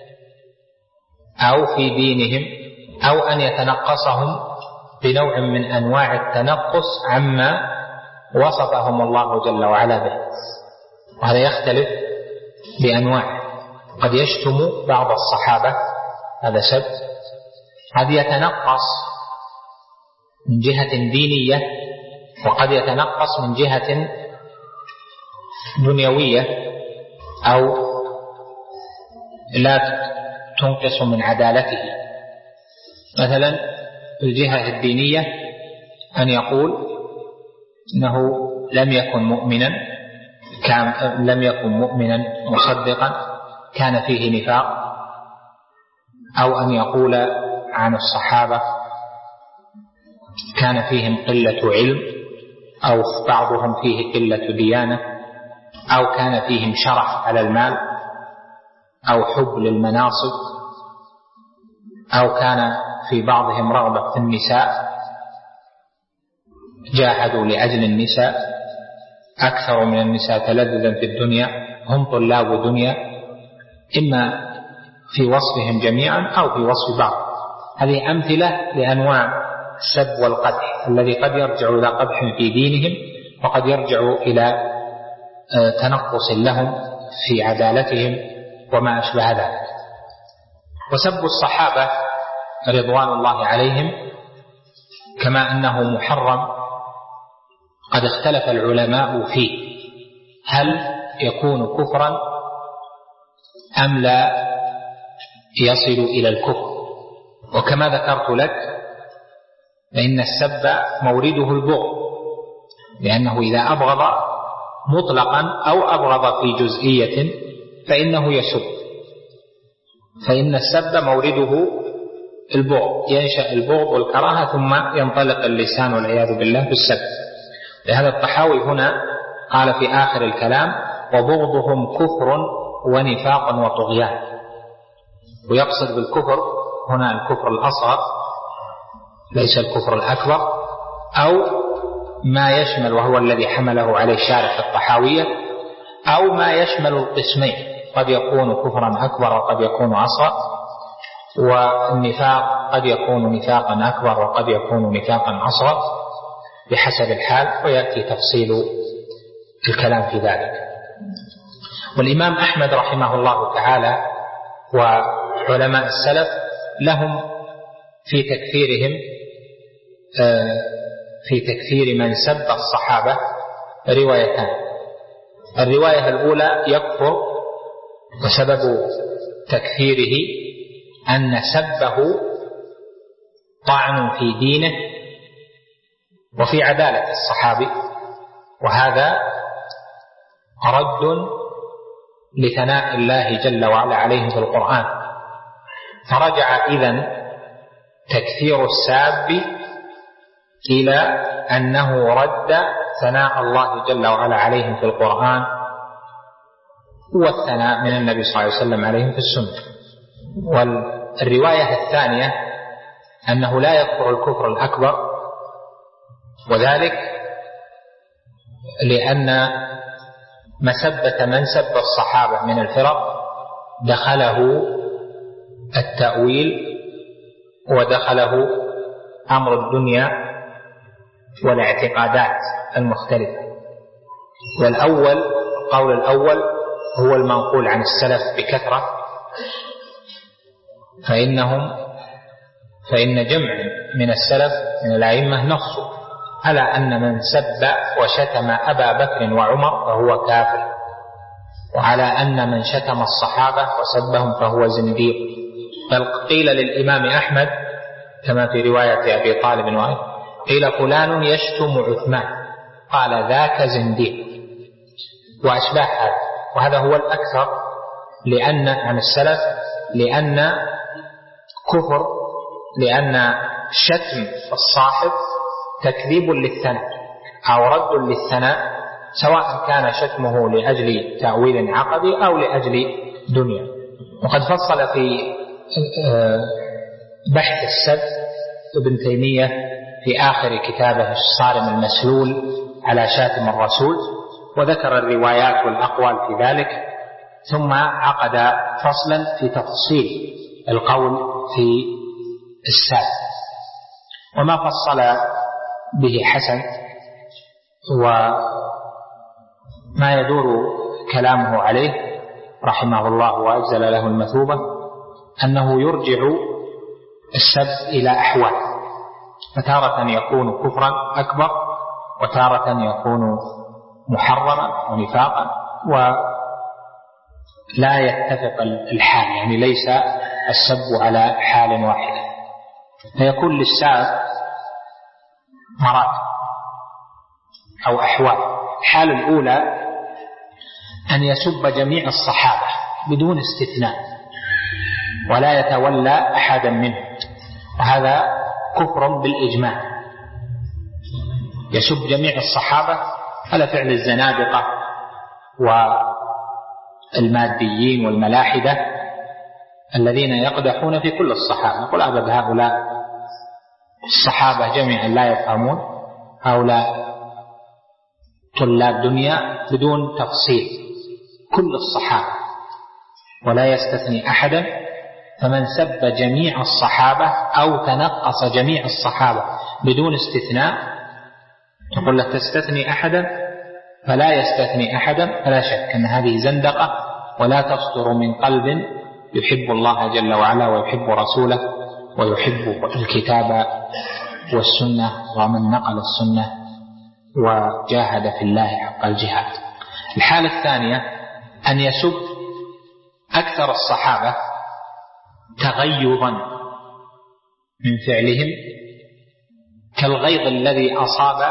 أو في دينهم، أو أن يتنقصهم بنوع من أنواع التنقص عما وصفهم الله جل وعلا به. وهذا يختلف بأنواع، قد يشتم بعض الصحابة، هذا سب. قد يتنقص من جهة دينية، وقد يتنقص من جهة دنيوية أو لا تنقص من عدالته. مثلا في الجهة الدينية أن يقول إنه لم يكن مؤمنا، كان لم يكن مؤمنا مصدقا، كان فيه نفاق، أو أن يقول عن الصحابة كان فيهم قلة علم، أو بعضهم فيه قلة ديانة، أو كان فيهم شرف على المال، أو حب للمناصب، أو كان في بعضهم رغبة في النساء، جاهدوا لأجل النساء أكثر من النساء تلذذا في الدنيا، هم طلاب دنيا، إما في وصفهم جميعا أو في وصف بعض. هذه أمثلة لأنواع السب والقدح الذي قد يرجع إلى قدح في دينهم، وقد يرجع إلى تنقص لهم في عدالتهم وما أشبه ذلك. وسب الصحابة رضوان الله عليهم كما أنه محرم، قد اختلف العلماء فيه: هل يكون كفرا أم لا يصل إلى الكفر. وكما ذكرت لك فإن السب مورده البغض، لأنه إذا أبغض مطلقا أو أبغض في جزئية فإنه يسب، فإن السب مورده البغض، ينشأ البغض والكراهة ثم ينطلق اللسان والعياذ بالله بالسب. لهذا الطحاوي هنا قال في آخر الكلام: وبغضهم كفر ونفاق وطغيان. ويقصد بالكفر هنا الكفر الأصغر ليس الكفر الأكبر، أو ما يشمل وهو الذي حمله عليه شارح الطحاوية، أو ما يشمل القسمين، قد يكون كفرا أكبر وقد يكون أصغر، والنفاق قد يكون نفاقا أكبر وقد يكون نفاقا أصغر بحسب الحال، ويأتي تفصيل الكلام في ذلك. والإمام أحمد رحمه الله تعالى وعلماء السلف لهم في تكفيرهم في تكفير من سب الصحابة روايتان. الرواية الأولى يكفر وسبب تكفيره أن سبه طعن في دينه وفي عدالة الصحابي، وهذا رد لثناء الله جل وعلا عليه في القرآن. فرجع إذن تكفير الساب إلى أنه رد ثناء الله جل وعلا عليهم في القرآن والثناء من النبي صلى الله عليه وسلم عليهم في السنة. والرواية الثانية أنه لا يكفر الكفر الأكبر، وذلك لأن مسبة من سب الصحابة من الفرق دخله التأويل ودخله أمر الدنيا والاعتقادات المختلفة. والأول قول الأول هو المنقول عن السلف بكثرة، فإنهم فإن جمع من السلف من الأئمة نصوا على أن من سب وشتم أبا بكر وعمر فهو كافر، وعلى أن من شتم الصحابة وسبهم فهو زنديق. بل قيل للإمام أحمد كما في رواية أبي طالب وغيره: قيل فلان يشتم عثمان، قال ذاك زنديق، وأشباه هذا. وهذا هو الأكثر لأن عن السلف، لأن كفر لأن شتم الصاحب تكذيب للثناء أو رد للثناء، سواء كان شتمه لأجل تأويل عقدي أو لأجل دنيا. وقد فصل في بحث السب ابن تيمية في آخر كتابه الصارم المسلول على شاتم الرسول، وذكر الروايات والأقوال في ذلك، ثم عقد فصلا في تفصيل القول في السب. وما فصل به حسن وما يدور كلامه عليه رحمه الله وأجزل له المثوبة أنه يرجع السب إلى أحوال، فتارة يكون كفرا أكبر، وتارة يكون محرما ونفاقا، ولا يتفق الحال، يعني ليس السب على حال واحدة، فيكون للساب مراتب أو أحوال. الحالة الأولى أن يسب جميع الصحابة بدون استثناء ولا يتولى أحدا منهم، وهذا كفر بالإجماع. يسب جميع الصحابة على فعل الزنادقة والماديين والملاحدة الذين يقدحون في كل الصحابة، يقول أبد هؤلاء الصحابة جميعا لا يفهمون، هؤلاء طلاب دنيا، بدون تفصيل كل الصحابة ولا يستثني أحدا. فمن سب جميع الصحابة أو تنقص جميع الصحابة بدون استثناء، تقول له تستثني أحدا فلا يستثني أحدا، فلا شك أن هذه زندقة ولا تصدر من قلب يحب الله جل وعلا ويحب رسوله ويحب الكتاب والسنة ومن نقل السنة وجاهد في الله حق الجهاد. الحالة الثانية أن يسب أكثر الصحابة تغيظا من فعلهم كالغيظ الذي أصاب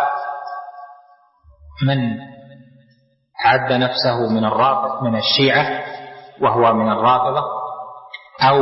من عد نفسه من الرافض من الشيعة وهو من الرافضة أو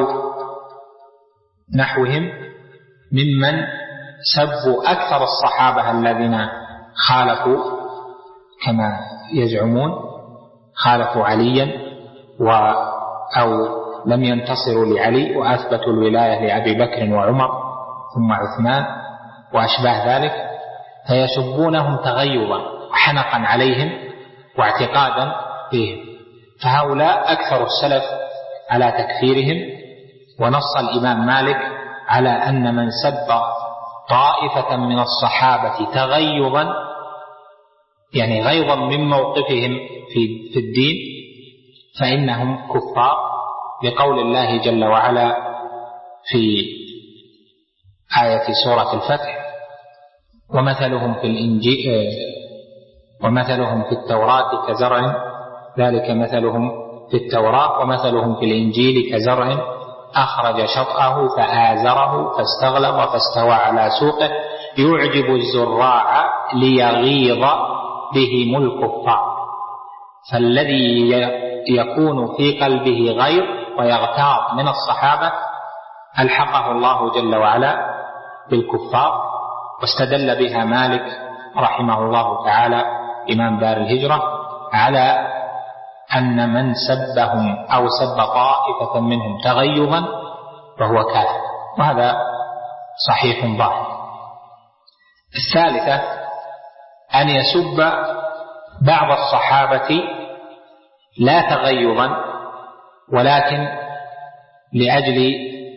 نحوهم ممن سبوا أكثر الصحابة الذين خالفوا كما يزعمون خالفوا عليا و أو لم ينتصروا لعلي وأثبتوا الولاية لأبي بكر وعمر ثم عثمان وأشباه ذلك، فيسبونهم تغيظا وحنقا عليهم واعتقادا فيهم. فهؤلاء أكثر السلف على تكفيرهم. ونص الإمام مالك على أن من سب طائفة من الصحابة تغيظا يعني غيظا من موقفهم في, في الدين فإنهم كفار، لقول الله جل وعلا في آية سورة الفتح: ومثلهم في الإنجيل ومثلهم في التوراة كزرع ذلك مثلهم في التوراة ومثلهم في الإنجيل كزرع أخرج شطأه فآزره فاستغلظ فاستوى على سوقه يعجب الزراع ليغيظ بهم الكفار. فالذي يكون في قلبه غيظ ويغتاظ من الصحابة ألحقه الله جل وعلا بالكفار. واستدل بها مالك رحمه الله تعالى إمام دار الهجرة على أن من سبهم أو سب طائفة منهم تغيظا فهو كافر، وهذا صحيح ظاهر. الثالثة أن يسب بعض الصحابة لا تغيظا ولكن لأجل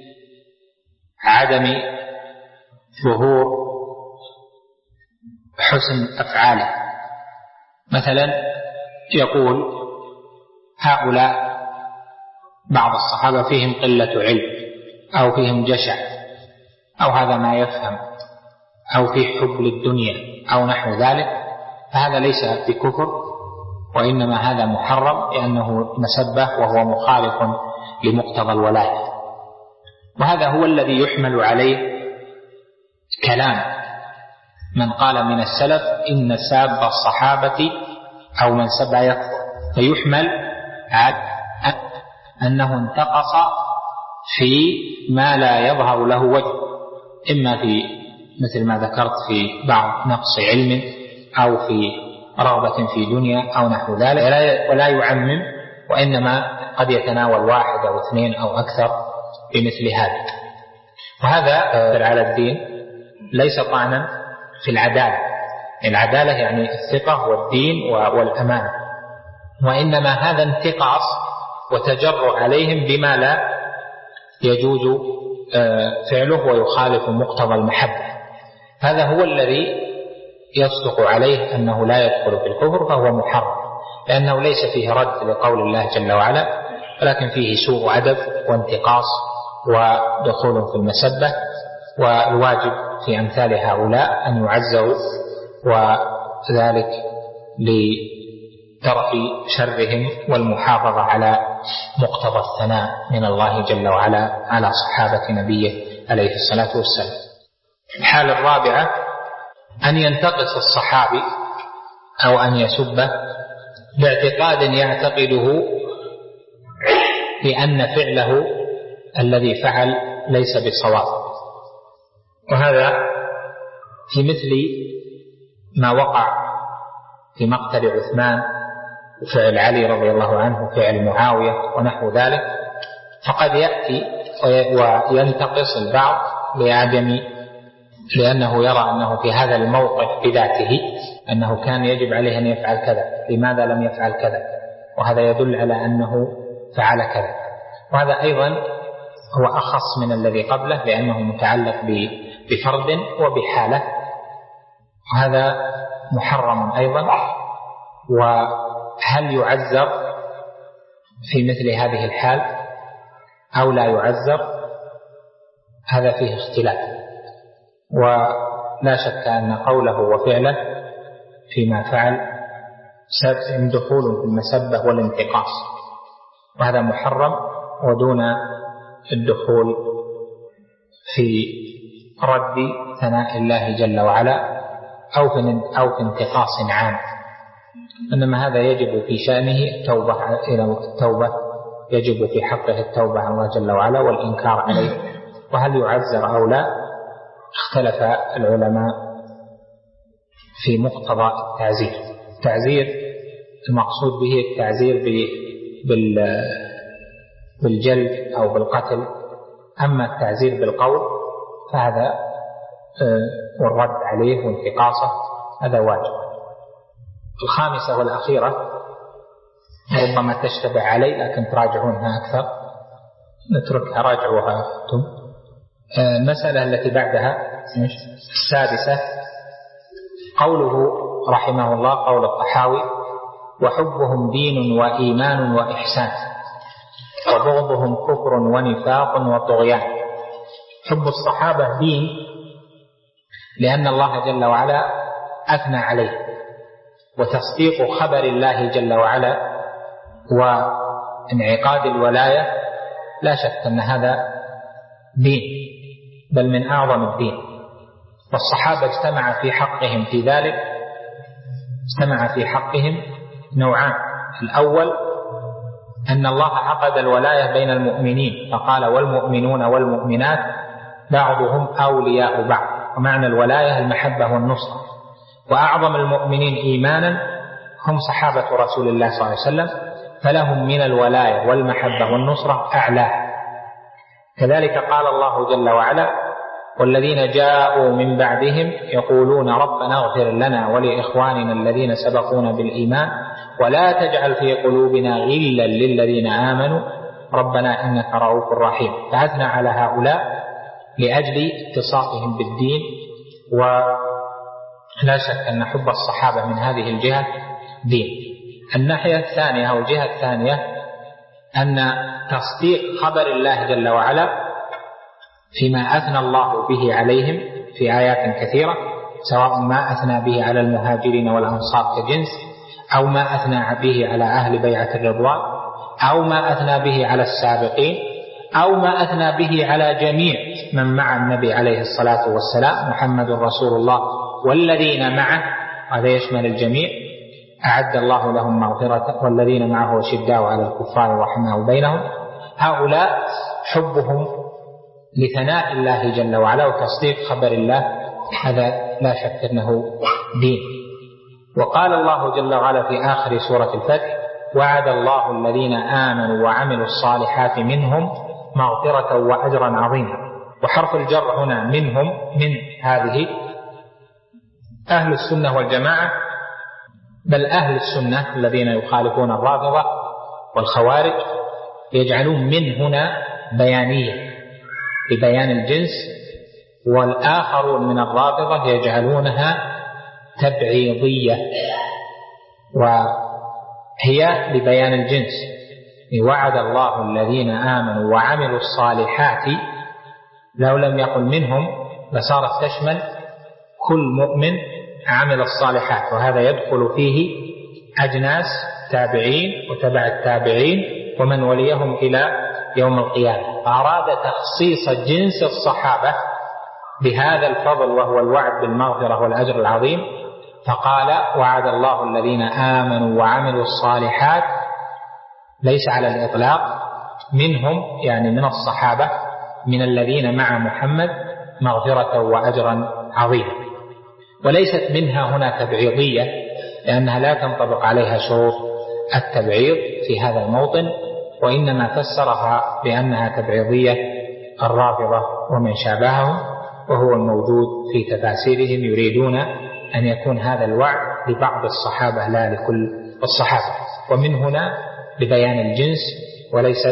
عدم ظهور حسن أفعاله. مثلا يقول هؤلاء بعض الصحابة فيهم قلة علم أو فيهم جشع أو هذا ما يفهم أو في حب للدنيا أو نحو ذلك، فهذا ليس بكفر، وإنما هذا محرم لأنه مسبة وهو مخالف لمقتضى الولاية. وهذا هو الذي يحمل عليه كلام من قال من السلف إن ساب الصحابة أو من سب يكفر، فيحمل على أنه انتقص في ما لا يظهر له وجه، إما في مثل ما ذكرت في بعض نقص علم أو في رغبة في دنيا أو نحو ذلك، ولا يعمم، وإنما قد يتناول واحد أو اثنين أو أكثر بمثل هذا. وهذا على الدين ليس طعنا في العدالة. العدالة يعني الثقة والدين والأمانة، وإنما هذا انتقاص وتجرؤ عليهم بما لا يجوز فعله ويخالف مقتضى المحبة. هذا هو الذي يصدق عليه أنه لا يدخل في الكفر، فهو محرم، لأنه ليس فيه رد لقول الله جل وعلا، ولكن فيه سوء أدب وانتقاص ودخول في المسبة. والواجب في أمثال هؤلاء أن يعزوا، وذلك لترك شرهم والمحافظة على مقتضى الثناء من الله جل وعلا على صحابة نبيه عليه الصلاة والسلام. الحالة الرابعة أن ينتقص الصحابي أو أن يسبه باعتقاد يعتقده بأن فعله الذي فعل ليس بصواب، وهذا في مثل ما وقع في مقتل عثمان وفعل علي رضي الله عنه وفعل معاوية ونحو ذلك. فقد يأتي وينتقص البعض لعدم لأنه يرى أنه في هذا الموقف بذاته أنه كان يجب عليه أن يفعل كذا، لماذا لم يفعل كذا، وهذا يدل على أنه فعل كذا. وهذا أيضا هو أخص من الذي قبله لأنه متعلق بفرد وبحالة، وهذا محرم أيضا. وهل يعذر في مثل هذه الحال أو لا يعذر؟ هذا فيه اختلاف، ولا شك أن قوله وفعله فيما فعل دخول في المسبة والانتقاص، وهذا محرم ودون الدخول في رد ثناء الله جل وعلا أو في أو في انتقاص عام، إنما هذا يجب في شأنه التوبة إلى التوبة، يجب في حقه التوبة على الله جل وعلا والإنكار عليه. وهل يعزر أو لا اختلف العلماء في مقتضى التعزير. التعزير المقصود به التعزير بالجلد أو بالقتل، أما التعزير بالقول فهذا والرد عليه وانتقاصه هذا واجب. الخامسة والأخيرة ربما تشتبه علي لكن تراجعونها أكثر، نتركها راجعوها أنتم. المسألة التي بعدها السادسة قوله رحمه الله قول الطحاوي: وحبهم دين وإيمان وإحسان وبغضهم كفر ونفاق وطغيان. حب الصحابة دين لأن الله جل وعلا أثنى عليه، وتصديق خبر الله جل وعلا وانعقاد الولاية لا شك أن هذا دين، بل من أعظم الدين. والصحابة اجتمع في حقهم في ذلك اجتمع في حقهم نوعان: الأول أن الله عقد الولاية بين المؤمنين فقال: والمؤمنون والمؤمنات بعضهم أولياء بعض، ومعنى الولاية المحبة والنصرة. وأعظم المؤمنين إيمانا هم صحابة رسول الله صلى الله عليه وسلم، فلهم من الولاية والمحبة والنصرة أعلى. كذلك قال الله جل وعلا: والذين جاءوا من بعدهم يقولون ربنا اغفر لنا ولإخواننا الذين سبقونا بالإيمان ولا تجعل في قلوبنا غلا للذين آمنوا ربنا إنك رؤوف رحيم. فأثنى على هؤلاء لأجل اتصافهم بالدين. ولا شك أن حب الصحابة من هذه الجهة دين. الناحية الثانية أو الجهة الثانية أن تصديق خبر الله جل وعلا فيما أثنى الله به عليهم في آيات كثيرة، سواء ما أثنى به على المهاجرين والأنصار كجنس، أو ما أثنى به على أهل بيعة الرضوان، أو ما أثنى به على السابقين، أو ما أثنى به على جميع من مع النبي عليه الصلاة والسلام محمد رسول الله والذين معه، هذا يشمل الجميع. أعد الله لهم مغفرة والذين معه شداء على الكفار رحمه بينهم. هؤلاء حبهم لثناء الله جل وعلا وتصديق خبر الله هذا لا شك أنه دين. وقال الله جل وعلا في آخر سورة الفتح: وعد الله الذين آمنوا وعملوا الصالحات منهم مغفرة وأجرا عظيما. وحرف الجر هنا منهم من هذه أهل السنة والجماعة، بل أهل السنة الذين يخالفون الرافضة والخوارج يجعلون من هنا بيانية لبيان الجنس، والآخرون من الرافضة يجعلونها تبعيضية وهي لبيان الجنس. وعد الله الذين آمنوا وعملوا الصالحات، لو لم يقل منهم لصارت تشمل كل مؤمن عمل الصالحات، وهذا يدخل فيه أجناس تابعين وتبع التابعين ومن وليهم إلى يوم القيامة. فأراد تخصيص جنس الصحابة بهذا الفضل وهو الوعد بالمغفرة والأجر العظيم، فقال: وعد الله الذين آمنوا وعملوا الصالحات، ليس على الإطلاق، منهم يعني من الصحابة من الذين مع محمد مغفرة وأجرا عظيما. وليست منها هنا تبعيضية لأنها لا تنطبق عليها شروط التبعيض في هذا الموطن، وإنما فسرها بأنها تبعيضية الرافضة ومن شابههم، وهو الموجود في تفاسيرهم. يريدون أن يكون هذا الوعد لبعض الصحابة لا لكل الصحابة، ومن هنا لبيان الجنس وليست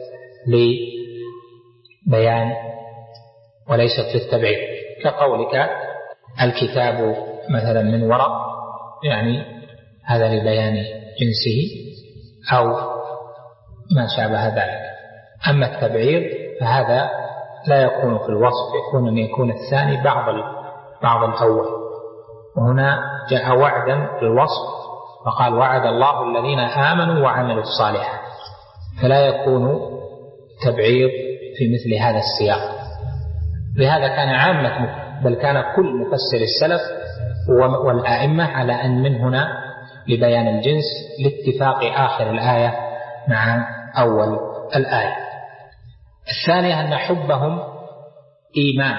لبيان وليست للتبعيض. كقولك الكتاب مثلا من ورق، يعني هذا لبيان جنسه أو ما شابه ذلك. أما التبعيض فهذا لا يكون في الوصف، يكون أن يكون الثاني بعض بعض الأول. وهنا جاء وعدا في الوصف فقال: وعد الله الذين آمنوا وعملوا الصالحات. فلا يكون تبعيض في مثل هذا السياق. لهذا كان عامة بل كان كل مفسر السلف والأئمة على أن من هنا لبيان الجنس لاتفاق آخر الآية مع أول الآية. الثانية أن حبهم إيمان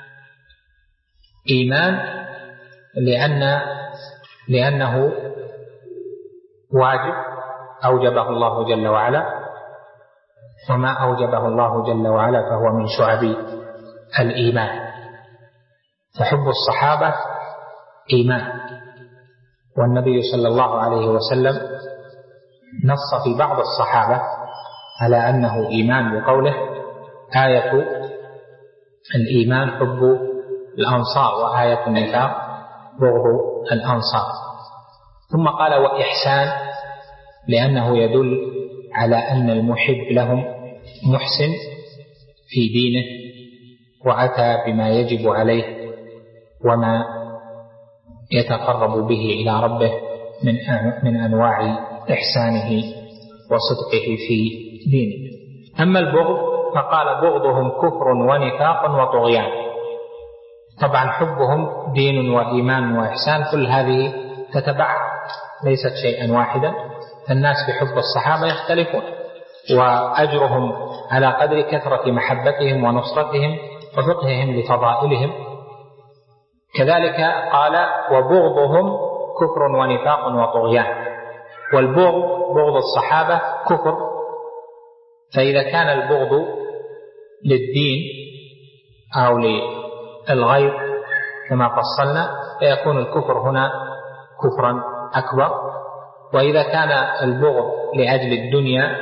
إيمان لأن لأنه واجب أوجبه الله جل وعلا، وما أوجبه الله جل وعلا فهو من شعب الإيمان. فحب الصحابة إيمان، والنبي صلى الله عليه وسلم نص في بعض الصحابة على أنه إيمان بقوله: آية الإيمان حب الأنصار، وآية النفاق بغض الأنصار. ثم قال: وإحسان، لأنه يدل على أن المحب لهم محسن في دينه وأتى بما يجب عليه وما يتقرب به إلى ربه من من أنواع إحسانه وصدقه في دينه. أما البغض فقال: بغضهم كفر ونفاق وطغيان. طبعا حبهم دين وإيمان وإحسان، كل هذه تتبعض ليست شيئا واحدا. فالناس بحب الصحابة يختلفون، وأجرهم على قدر كثرة محبتهم ونصرتهم وفقههم لفضائلهم. كذلك قال: وبغضهم كفر ونفاق وطغيان. والبغض بغض الصحابة كفر، فإذا كان البغض للدين أو للغير كما فصلنا فيكون الكفر هنا كفرا أكبر. وإذا كان البغض لأجل الدنيا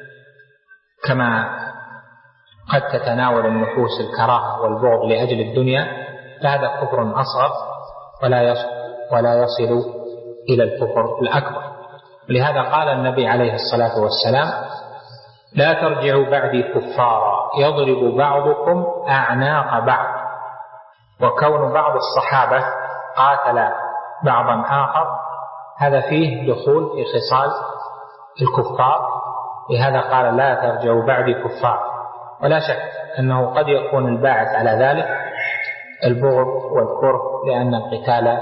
كما قد تتناول النفوس الكراهة والبغض لأجل الدنيا فهذا كفر أصغر ولا يصل, ولا يصل إلى الكفر الأكبر. لهذا قال النبي عليه الصلاة والسلام: لا ترجعوا بعدي كفارا يضرب بعضكم أعناق بعض. وكون بعض الصحابة قاتل بعضا آخر هذا فيه دخول في خصال الكفار، لهذا قال: لا ترجعوا بعدي كفار. ولا شك أنه قد يكون الباعث على ذلك البغض والكره، لأن القتال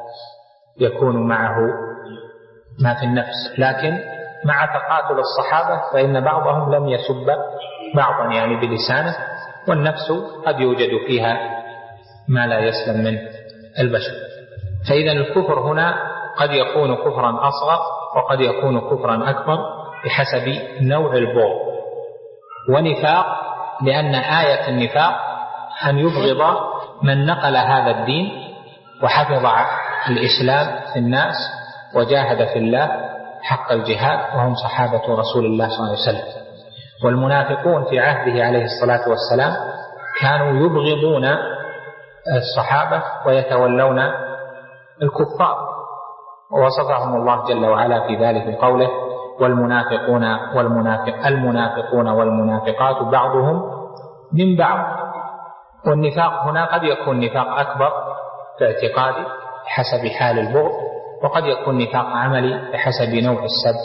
يكون معه ما في النفس. لكن مع تقاتل الصحابة فإن بعضهم لم يسب بعضا يعني بلسانه، والنفس قد يوجد فيها ما لا يسلم منه البشر. فإذا الكفر هنا قد يكون كفرا أصغر وقد يكون كفرا أكبر بحسب نوع البغض. ونفاق لأن آية النفاق أن يبغض من نقل هذا الدين وحفظ الإسلام في الناس وجاهد في الله حق الجهاد، وهم صحابة رسول الله صلى الله عليه وسلم. والمنافقون في عهده عليه الصلاة والسلام كانوا يبغضون الصحابة ويتولون الكفار، ووصفهم الله جل وعلا في ذلك بقوله: والمنافقون والمنافق المنافقون والمنافقات بعضهم من بعض. والنفاق هنا قد يكون نفاق أكبر في اعتقادي بحسب حال البغض، وقد يكون نفاق عملي بحسب نوع السب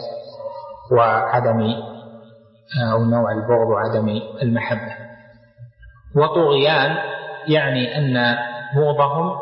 وعدم أو نوع البغض وعدم المحبة. وطغيان يعني أن بغضهم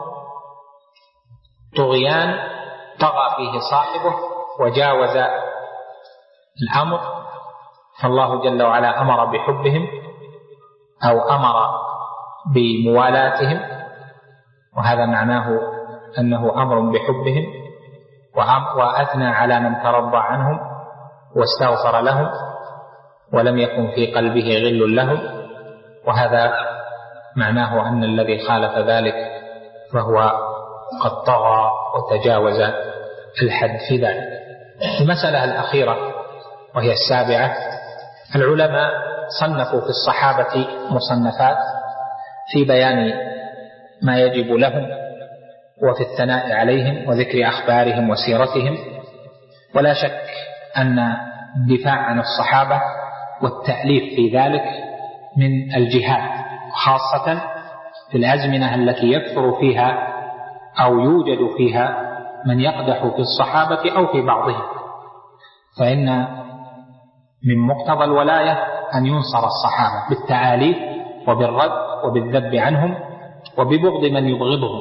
طغيان طغى فيه صاحبه وجاوز الأمر، فالله جل وعلا أمر بحبهم أو أمر بموالاتهم، وهذا معناه أنه أمر بحبهم، وأثنى على من ترضى عنهم واستغفر لهم ولم يكن في قلبه غل لهم، وهذا معناه أن الذي خالف ذلك فهو قد طغى وتجاوز الحد في ذلك. المسألة الأخيرة وهي السابعة: العلماء صنفوا في الصحابة مصنفات في بيان ما يجب لهم وفي الثناء عليهم وذكر أخبارهم وسيرتهم. ولا شك أن الدفاع عن الصحابة والتأليف في ذلك من الجهاد، خاصة في الأزمنة التي يكثر فيها أو يوجد فيها من يقدح في الصحابة أو في بعضهم، فإن من مقتضى الولاية أن ينصر الصحابة بالتآليف وبالرد وبالذب عنهم وببغض من يبغضهم.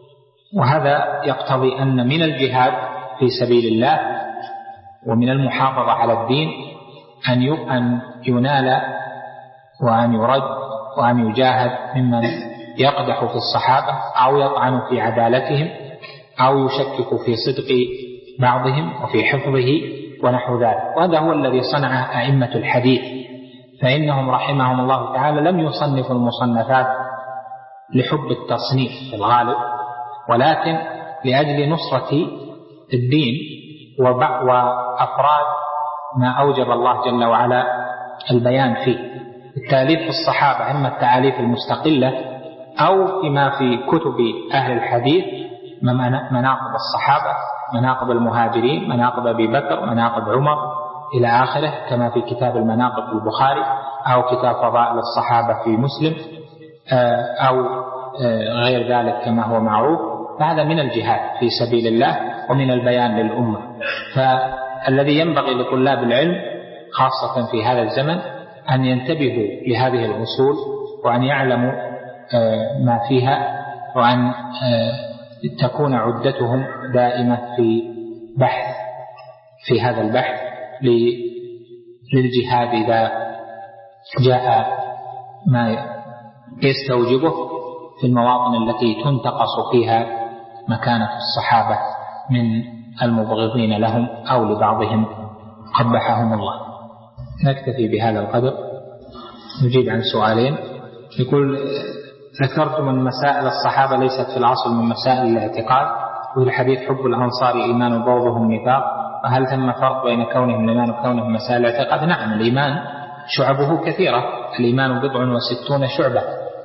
وهذا يقتضي أن من الجهاد في سبيل الله ومن المحافظة على الدين أن ينال وأن يرد وأن يجاهد ممن يقدح في الصحابة أو يطعن في عدالتهم أو يشكك في صدق بعضهم وفي حفظه ونحو ذلك. وهذا هو الذي صنعه أئمة الحديث، فإنهم رحمهم الله تعالى لم يصنفوا المصنفات لحب التصنيف في الغالب، ولكن لأجل نصرة الدين وأفراد ما أوجب الله جل وعلا البيان فيه. التأليف في الصحابة إما التأليف المستقلة أو فيما في كتب أهل الحديث مناقب الصحابة، مناقب المهاجرين، مناقب أبي بكر، مناقب عمر إلى آخره، كما في كتاب المناقب في البخاري أو كتاب فضائل الصحابة في مسلم أو غير ذلك كما هو معروف. فهذا من الجهاد في سبيل الله ومن البيان للأمة. فالذي ينبغي لطلاب العلم خاصة في هذا الزمن أن ينتبهوا لهذه الأصول وأن يعلموا ما فيها، وأن تكون عدتهم دائمة في بحث في هذا البحث للجهاد إذا جاء ما يستوجبه في المواطن التي تنتقص فيها مكانة الصحابة من المبغضين لهم أو لبعضهم قبحهم الله. نكتفي بهذا القدر. نجيب عن سؤالين. يقول: ذكرتم أن مسائل الصحابة ليست في الأصل من مسائل الاعتقاد، وفي الحديث حب الأنصار إيمان وبغضهم نفاق، وهل ثم فرق بين كونهم إيمان وكونهم مسائل الاعتقاد؟ نعم، الإيمان شعبه كثيرة، الإيمان بضع وستون شعبة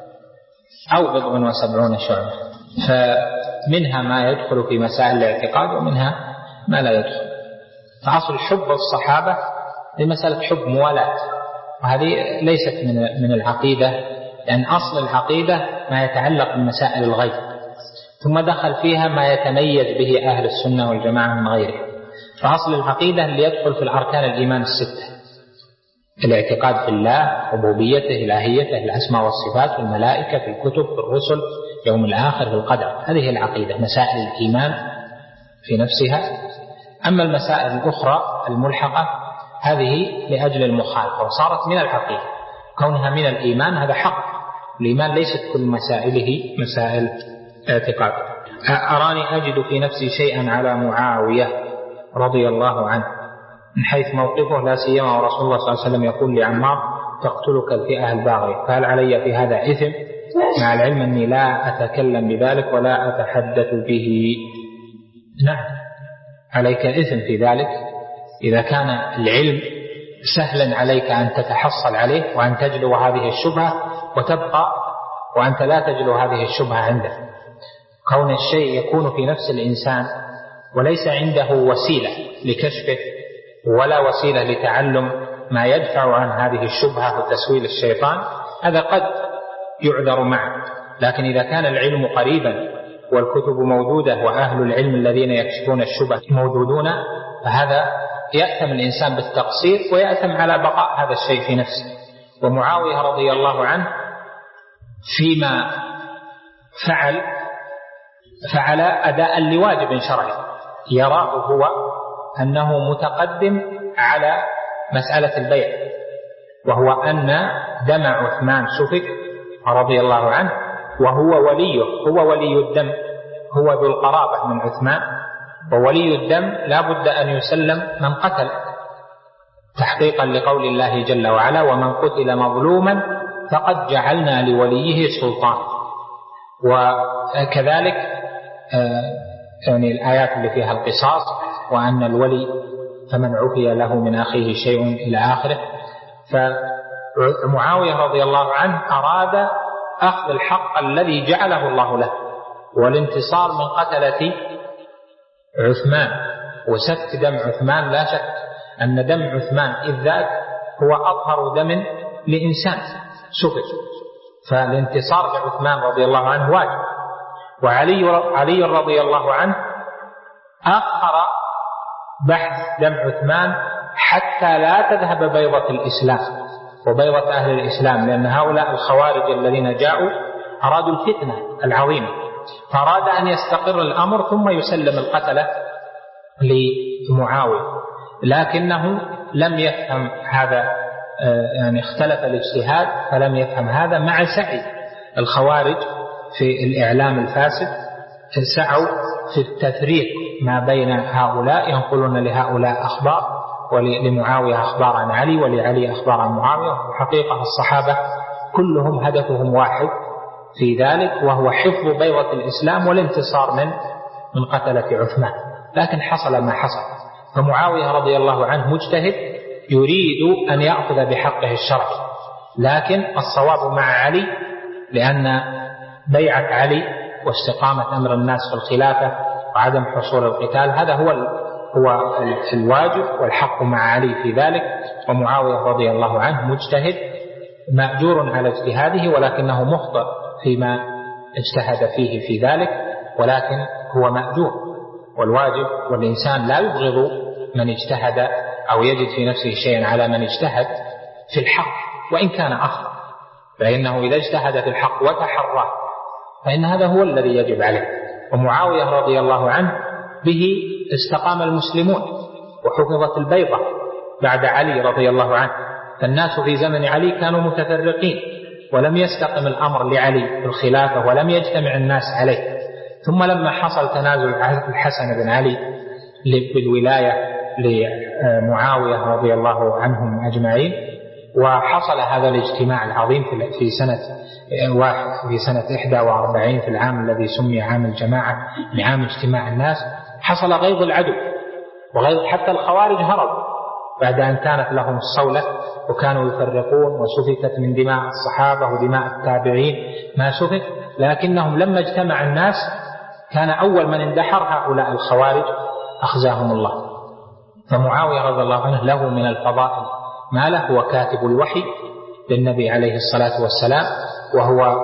أو بضع وسبعون شعبة، فمنها ما يدخل في مسائل الاعتقاد ومنها ما لا يدخل. فأصل حب الصحابة لمسألة حب موالاة، وهذه ليست من العقيدة، لأن أصل العقيدة ما يتعلق بمسائل الغيب، ثم دخل فيها ما يتميز به أهل السنة والجماعة من غيره. فأصل العقيدة اللي يدخل في الأركان الإيمان الستة: الاعتقاد في الله، ربوبيته، إلهيته، الأسماء والصفات، الملائكة، في الكتب، في الرسل، يوم الآخر، في القدر. هذه العقيدة، مسائل الإيمان في نفسها. أما المسائل الأخرى الملحقة هذه لأجل المخالفة وصارت من العقيدة، كونها من الإيمان هذا حق. الإيمان ليست كل مسائله مسائل اعتقاد. أراني أجد في نفسي شيئا على معاوية رضي الله عنه من حيث موقفه، لا سيما ورسول الله صلى الله عليه وسلم يقول لعمار: تقتلك الفئة الباغية، فهل علي في هذا إثم؟ مع العلم أني لا أتكلم بذلك ولا أتحدث به. نعم، عليك إثم في ذلك إذا كان العلم سهلا عليك أن تتحصل عليه وأن تجلو هذه الشبهة وتبقى وأنت لا تجلو هذه الشبهة عنده. كون الشيء يكون في نفس الإنسان وليس عنده وسيلة لكشفه ولا وسيلة لتعلم ما يدفع عن هذه الشبهة وتسويل الشيطان، هذا قد يعذر معه. لكن إذا كان العلم قريبا والكتب موجودة وأهل العلم الذين يكشفون الشبهة موجودون، فهذا يأثم الإنسان بالتقصير ويأثم على بقاء هذا الشيء في نفسه. ومعاوية رضي الله عنه فيما فعل فعل أداء لواجب شرعي يراه هو أنه متقدم على مسألة البيع، وهو أن دم عثمان سفك رضي الله عنه وهو وليه، هو ولي الدم، هو ذو القرابة من عثمان، وولي الدم لا بد أن يسلم من قتل، تحقيقا لقول الله جل وعلا: ومن قتل مظلوما فقد جعلنا لوليه سلطان. وكذلك يعني الآيات اللي فيها القصاص، وأن الولي فمن عفي له من أخيه شيء إلى آخره. فمعاوية رضي الله عنه أراد أخذ الحق الذي جعله الله له والانتصار من قتلة عثمان وسفك دم عثمان. لا شك أن دم عثمان إذ ذاك هو أطهر دم لإنسان سفك، فالانتصار لعثمان رضي الله عنه واجب. وعلي علي رضي الله عنه أخر بحث دم عثمان حتى لا تذهب بيضة الإسلام وبيضة أهل الإسلام، لأن هؤلاء الخوارج الذين جاءوا أرادوا الفتنة العظيمة، فأراد أن يستقر الأمر ثم يسلم القتلة لمعاوية، لكنه لم يفهم هذا، يعني اختلف الاجتهاد فلم يفهم هذا، مع سعي الخوارج في الإعلام الفاسد، سعوا في التفريق ما بين هؤلاء، ينقلون لهؤلاء أخبار ولمعاوية أخبار عن علي ولعلي أخبار عن معاوية. وحقيقة الصحابة كلهم هدفهم واحد في ذلك، وهو حفظ بيضة الإسلام والانتصار من من قتلة عثمان، لكن حصل ما حصل. فمعاوية رضي الله عنه مجتهد يريد أن يأخذ بحقه الشرعي، لكن الصواب مع علي، لأن بيعة علي واستقامة أمر الناس في الخلافة وعدم حصول القتال هذا هو هو الواجب والحق مع علي في ذلك. ومعاوية رضي الله عنه مجتهد مأجور على اجتهاده، ولكنه مخطئ فيما اجتهد فيه في ذلك، ولكن هو مأجور. والواجب والإنسان لا يبغض من اجتهد أو يجد في نفسه شيئا على من اجتهد في الحق وإن كان أخطأ، فإنه إذا اجتهد في الحق وتحرى فإن هذا هو الذي يجب عليه. ومعاوية رضي الله عنه به استقام المسلمون وحفظت البيضة بعد علي رضي الله عنه، فالناس في زمن علي كانوا متفرقين ولم يستقم الأمر لعلي في الخلافة ولم يجتمع الناس عليه. ثم لما حصل تنازل الحسن بن علي بالولاية لمعاوية رضي الله عنهم أجمعين، وحصل هذا الاجتماع العظيم في سنة واحد في سنة إحدى وأربعين في العام الذي سمي عام الجماعة لعام اجتماع الناس، حصل غيظ العدو وغيظ حتى الخوارج هرب بعد أن كانت لهم الصولة وكانوا يفرقون وسفكت من دماء الصحابة ودماء التابعين ما سفك، لكنهم لما اجتمع الناس كان أول من اندحر هؤلاء الخوارج أخزاهم الله. فمعاوية رضي الله عنه له من الفضائل ما له، هو كاتب الوحي للنبي عليه الصلاة والسلام، وهو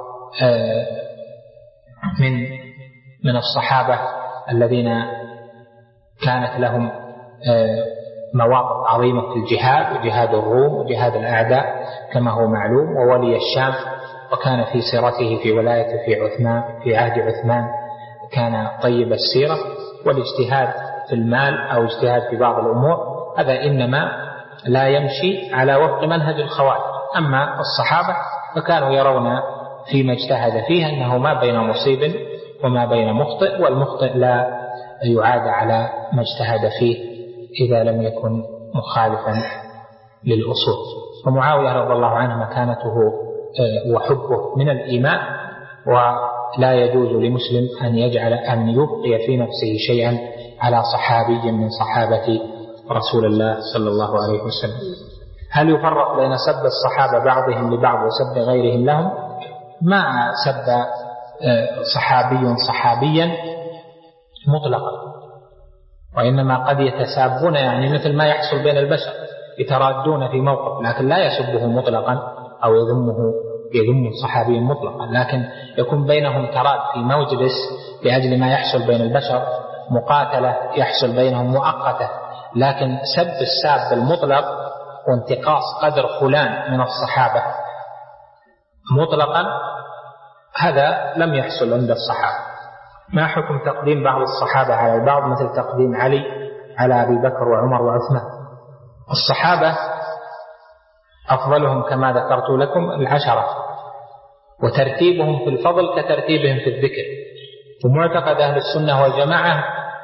من من الصحابة الذين كانت لهم مواقف عظيمة في الجهاد وجهاد الروم وجهاد الأعداء كما هو معلوم، وولي الشام، وكان في سيرته في ولايته في عثمان في عهد عثمان كان طيب السيرة. والاجتهاد في المال أو اجتهاد في بعض الأمور هذا إنما لا يمشي على وفق منهج الخوارج. أما الصحابة فكانوا يرون فيما اجتهد فيه أنه ما بين مصيب وما بين مخطئ، والمخطئ لا يعاد على ما اجتهد فيه إذا لم يكن مخالفا للأصول. فمعاوية رضي الله عنه مكانته وحبه من الإيمان، ولا يجوز لمسلم أن يجعل أن يبقي في نفسه شيئا على صحابي من صحابة رسول الله صلى الله عليه وسلم. هل يفرق بين سب الصحابة بعضهم لبعض وسب غيرهم لهم؟ ما سب صحابي صحابيا مطلقا، وإنما قد يتسابون، يعني مثل ما يحصل بين البشر يترادون في موقف، لكن لا يسبه مطلقا أو يذمه يذم صحابي مطلقا، لكن يكون بينهم تراد في مجلس لأجل ما يحصل بين البشر، مقاتلة يحصل بينهم مؤقتة. لكن سب الساب المطلق وانتقاص قدر فلان من الصحابة مطلقا هذا لم يحصل عند الصحابة. ما حكم تقديم بعض الصحابة على البعض مثل تقديم علي على أبي بكر وعمر وعثمان؟ الصحابة أفضلهم كما ذكرت لكم العشرة، وترتيبهم في الفضل كترتيبهم في الذكر. ومعتقد أهل السنة والجماعة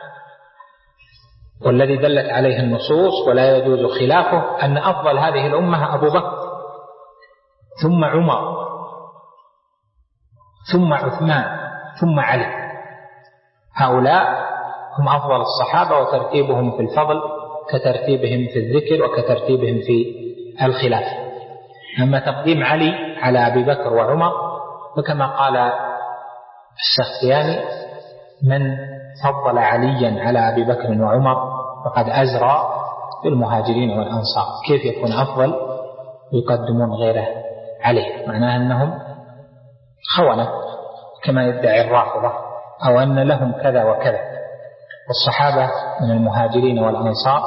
والذي دلت عليه النصوص ولا يجوز خلافه أن أفضل هذه الأمة أبو بكر ثم عمر ثم عثمان ثم علي، هؤلاء هم أفضل الصحابة، وترتيبهم في الفضل كترتيبهم في الذكر وكترتيبهم في الخلافة. أما تقديم علي على أبي بكر وعمر فكما قال السختياني: من فضل عليا على أبي بكر وعمر فقد أزرى بالمهاجرين والأنصار. كيف يكون أفضل يقدمون غيره عليه؟ معناه أنهم خونة كما يدعي الرافضة، أو أن لهم كذا وكذا. والصحابة من المهاجرين والأنصار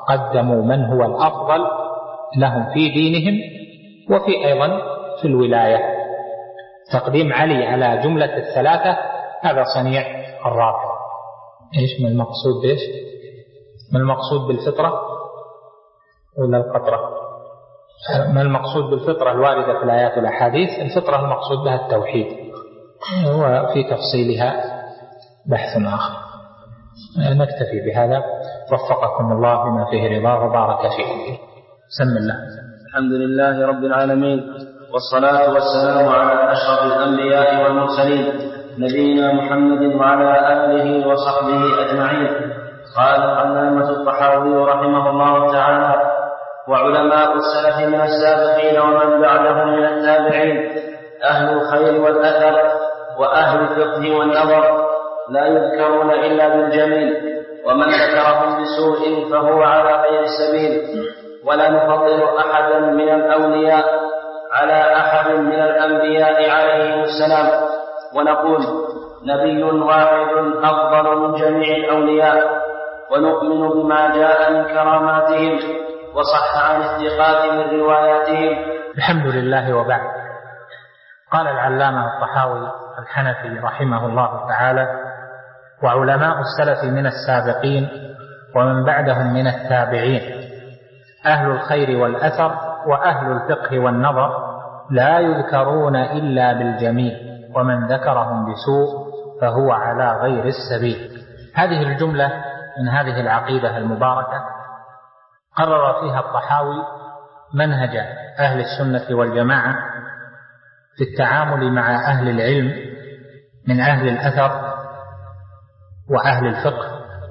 قدموا من هو الأفضل لهم في دينهم وفي أيضا في الولاية. تقديم علي على جملة الثلاثة هذا صنيع الرافضة. إيش من المقصود بإيش؟ من المقصود بالفطرة ولا القطرة؟ ما المقصود بالفطرة الواردة في الآيات والأحاديث؟ الفطرة المقصود بها التوحيد، وفي تفصيلها بحث آخر. نكتفي بهذا، وفقكم الله بما فيه رضاه وبارك فيكم. بسم الله. الحمد لله رب العالمين، والصلاة والسلام على أشرف الأنبياء والمرسلين نبينا محمد وعلى آله وصحبه أجمعين. قال العلامة الطحاوي رحمه الله تعالى: وعلماء السلف من السابقين ومن بعدهم من التابعين أهل الخير والأثر وأهل الفقه والنظر لا يذكرون إلا بالجميل، ومن ذكرهم بسوء فهو على غير السبيل. ولا نفضل أحدا من الأولياء على أحد من الأنبياء عليهم السلام، ونقول نبي واحد أفضل من جميع الأولياء، ونؤمن بما جاء من كراماتهم وصح عن الثقات من رواياتهم. الحمد لله. وبعد. قال العلامة الطحاوي الحنفي رحمه الله تعالى: وعلماء السلف من السابقين ومن بعدهم من التابعين أهل الخير والأثر وأهل الفقه والنظر لا يذكرون إلا بالجميل، ومن ذكرهم بسوء فهو على غير السبيل. هذه الجملة من هذه العقيدة المباركة قرر فيها الطحاوي منهج أهل السنة والجماعة في التعامل مع أهل العلم من أهل الأثر وأهل الفقه،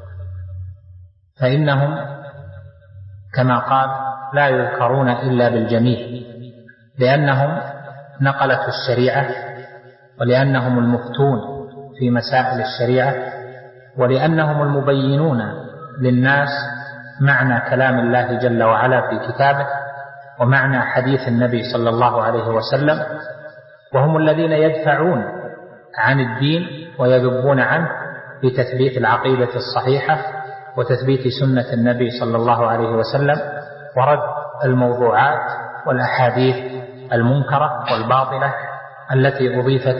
فإنهم كما قال لا يذكرون إلا بالجميل، لأنهم نقلة الشريعة، ولأنهم المفتون في مسائل الشريعة، ولأنهم المبينون للناس معنى كلام الله جل وعلا في كتابه ومعنى حديث النبي صلى الله عليه وسلم، وهم الذين يدفعون عن الدين ويذبون عنه بتثبيت العقيدة الصحيحة وتثبيت سنة النبي صلى الله عليه وسلم ورد الموضوعات والأحاديث المنكرة والباطلة التي أضيفت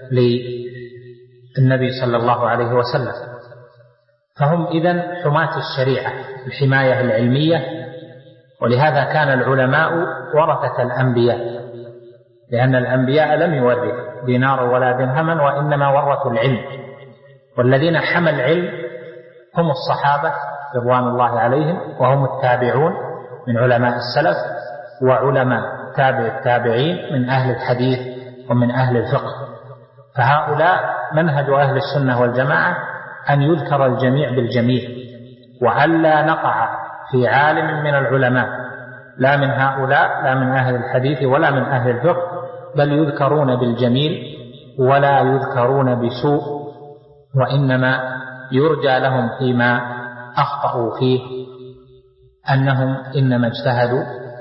للنبي صلى الله عليه وسلم. فهم إذن حماة الشريعة الحماية العلمية، ولهذا كان العلماء ورثة الأنبياء، لأن الأنبياء لم يورثوا دينار ولا درهما، وإنما ورثوا العلم، والذين حمل العلم هم الصحابة رضوان الله عليهم، وهم التابعون من علماء السلف، وعلماء تابع التابعين من أهل الحديث ومن أهل الفقه. فهؤلاء منهج أهل السنة والجماعة أن يذكر الجميع بالجميل، وألا نقع في عالم من العلماء لا من هؤلاء لا من أهل الحديث ولا من أهل الفقه، بل يذكرون بالجميل ولا يذكرون بسوء، وإنما يرجى لهم فيما أخطأوا فيه أنهم إنما اجتهدوا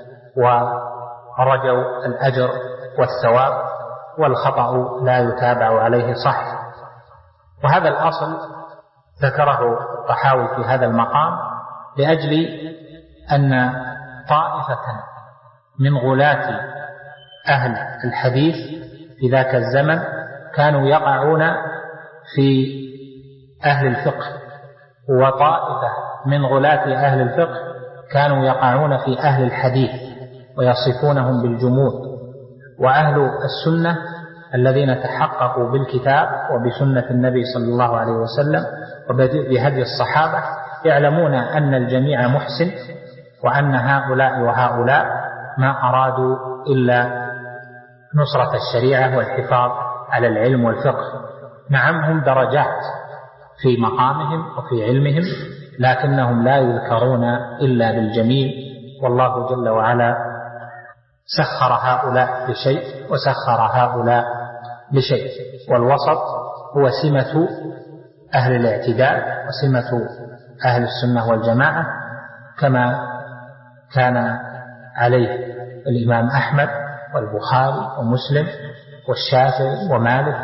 ورجوا الأجر والثواب، والخطأ لا يتابع عليه صح. وهذا الأصل ذكره الطحاوي في هذا المقام لأجل أن طائفة من غلاة أهل الحديث في ذاك الزمن كانوا يقعون في أهل الفقه، وطائفة من غلاة أهل الفقه كانوا يقعون في أهل الحديث ويصفونهم بالجمود. وأهل السنة الذين تحققوا بالكتاب وبسنة النبي صلى الله عليه وسلم وبهدي الصحابة يعلمون أن الجميع محسن، وأن هؤلاء وهؤلاء ما أرادوا إلا نصرة الشريعة والحفاظ على العلم والفقه. نعم هم درجات في مقامهم وفي علمهم، لكنهم لا يذكرون إلا بالجميل، والله جل وعلا سخر هؤلاء بشيء وسخر هؤلاء بشيء. والوسط هو سمة أهل الاعتدال وسمة أهل السنة والجماعة، كما كان عليه الإمام أحمد والبخاري ومسلم والشافعي ومالك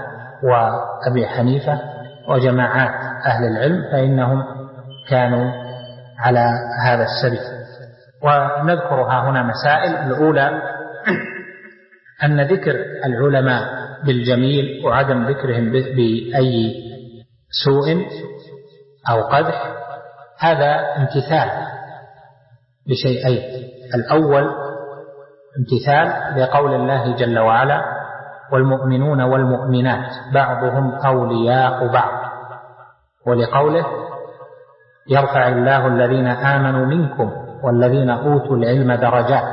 وأبي حنيفة وجماعات أهل العلم، فإنهم كانوا على هذا السبيل. ونذكرها هنا مسائل. الأولى أن ذكر العلماء بالجميل وعدم ذكرهم بأي سوء أو قدح هذا امتثال بشيئين. الأول امتثال لقول الله جل وعلا والمؤمنون والمؤمنات بعضهم أولياء بعض، ولقوله يرفع الله الذين آمنوا منكم والذين أوتوا العلم درجات،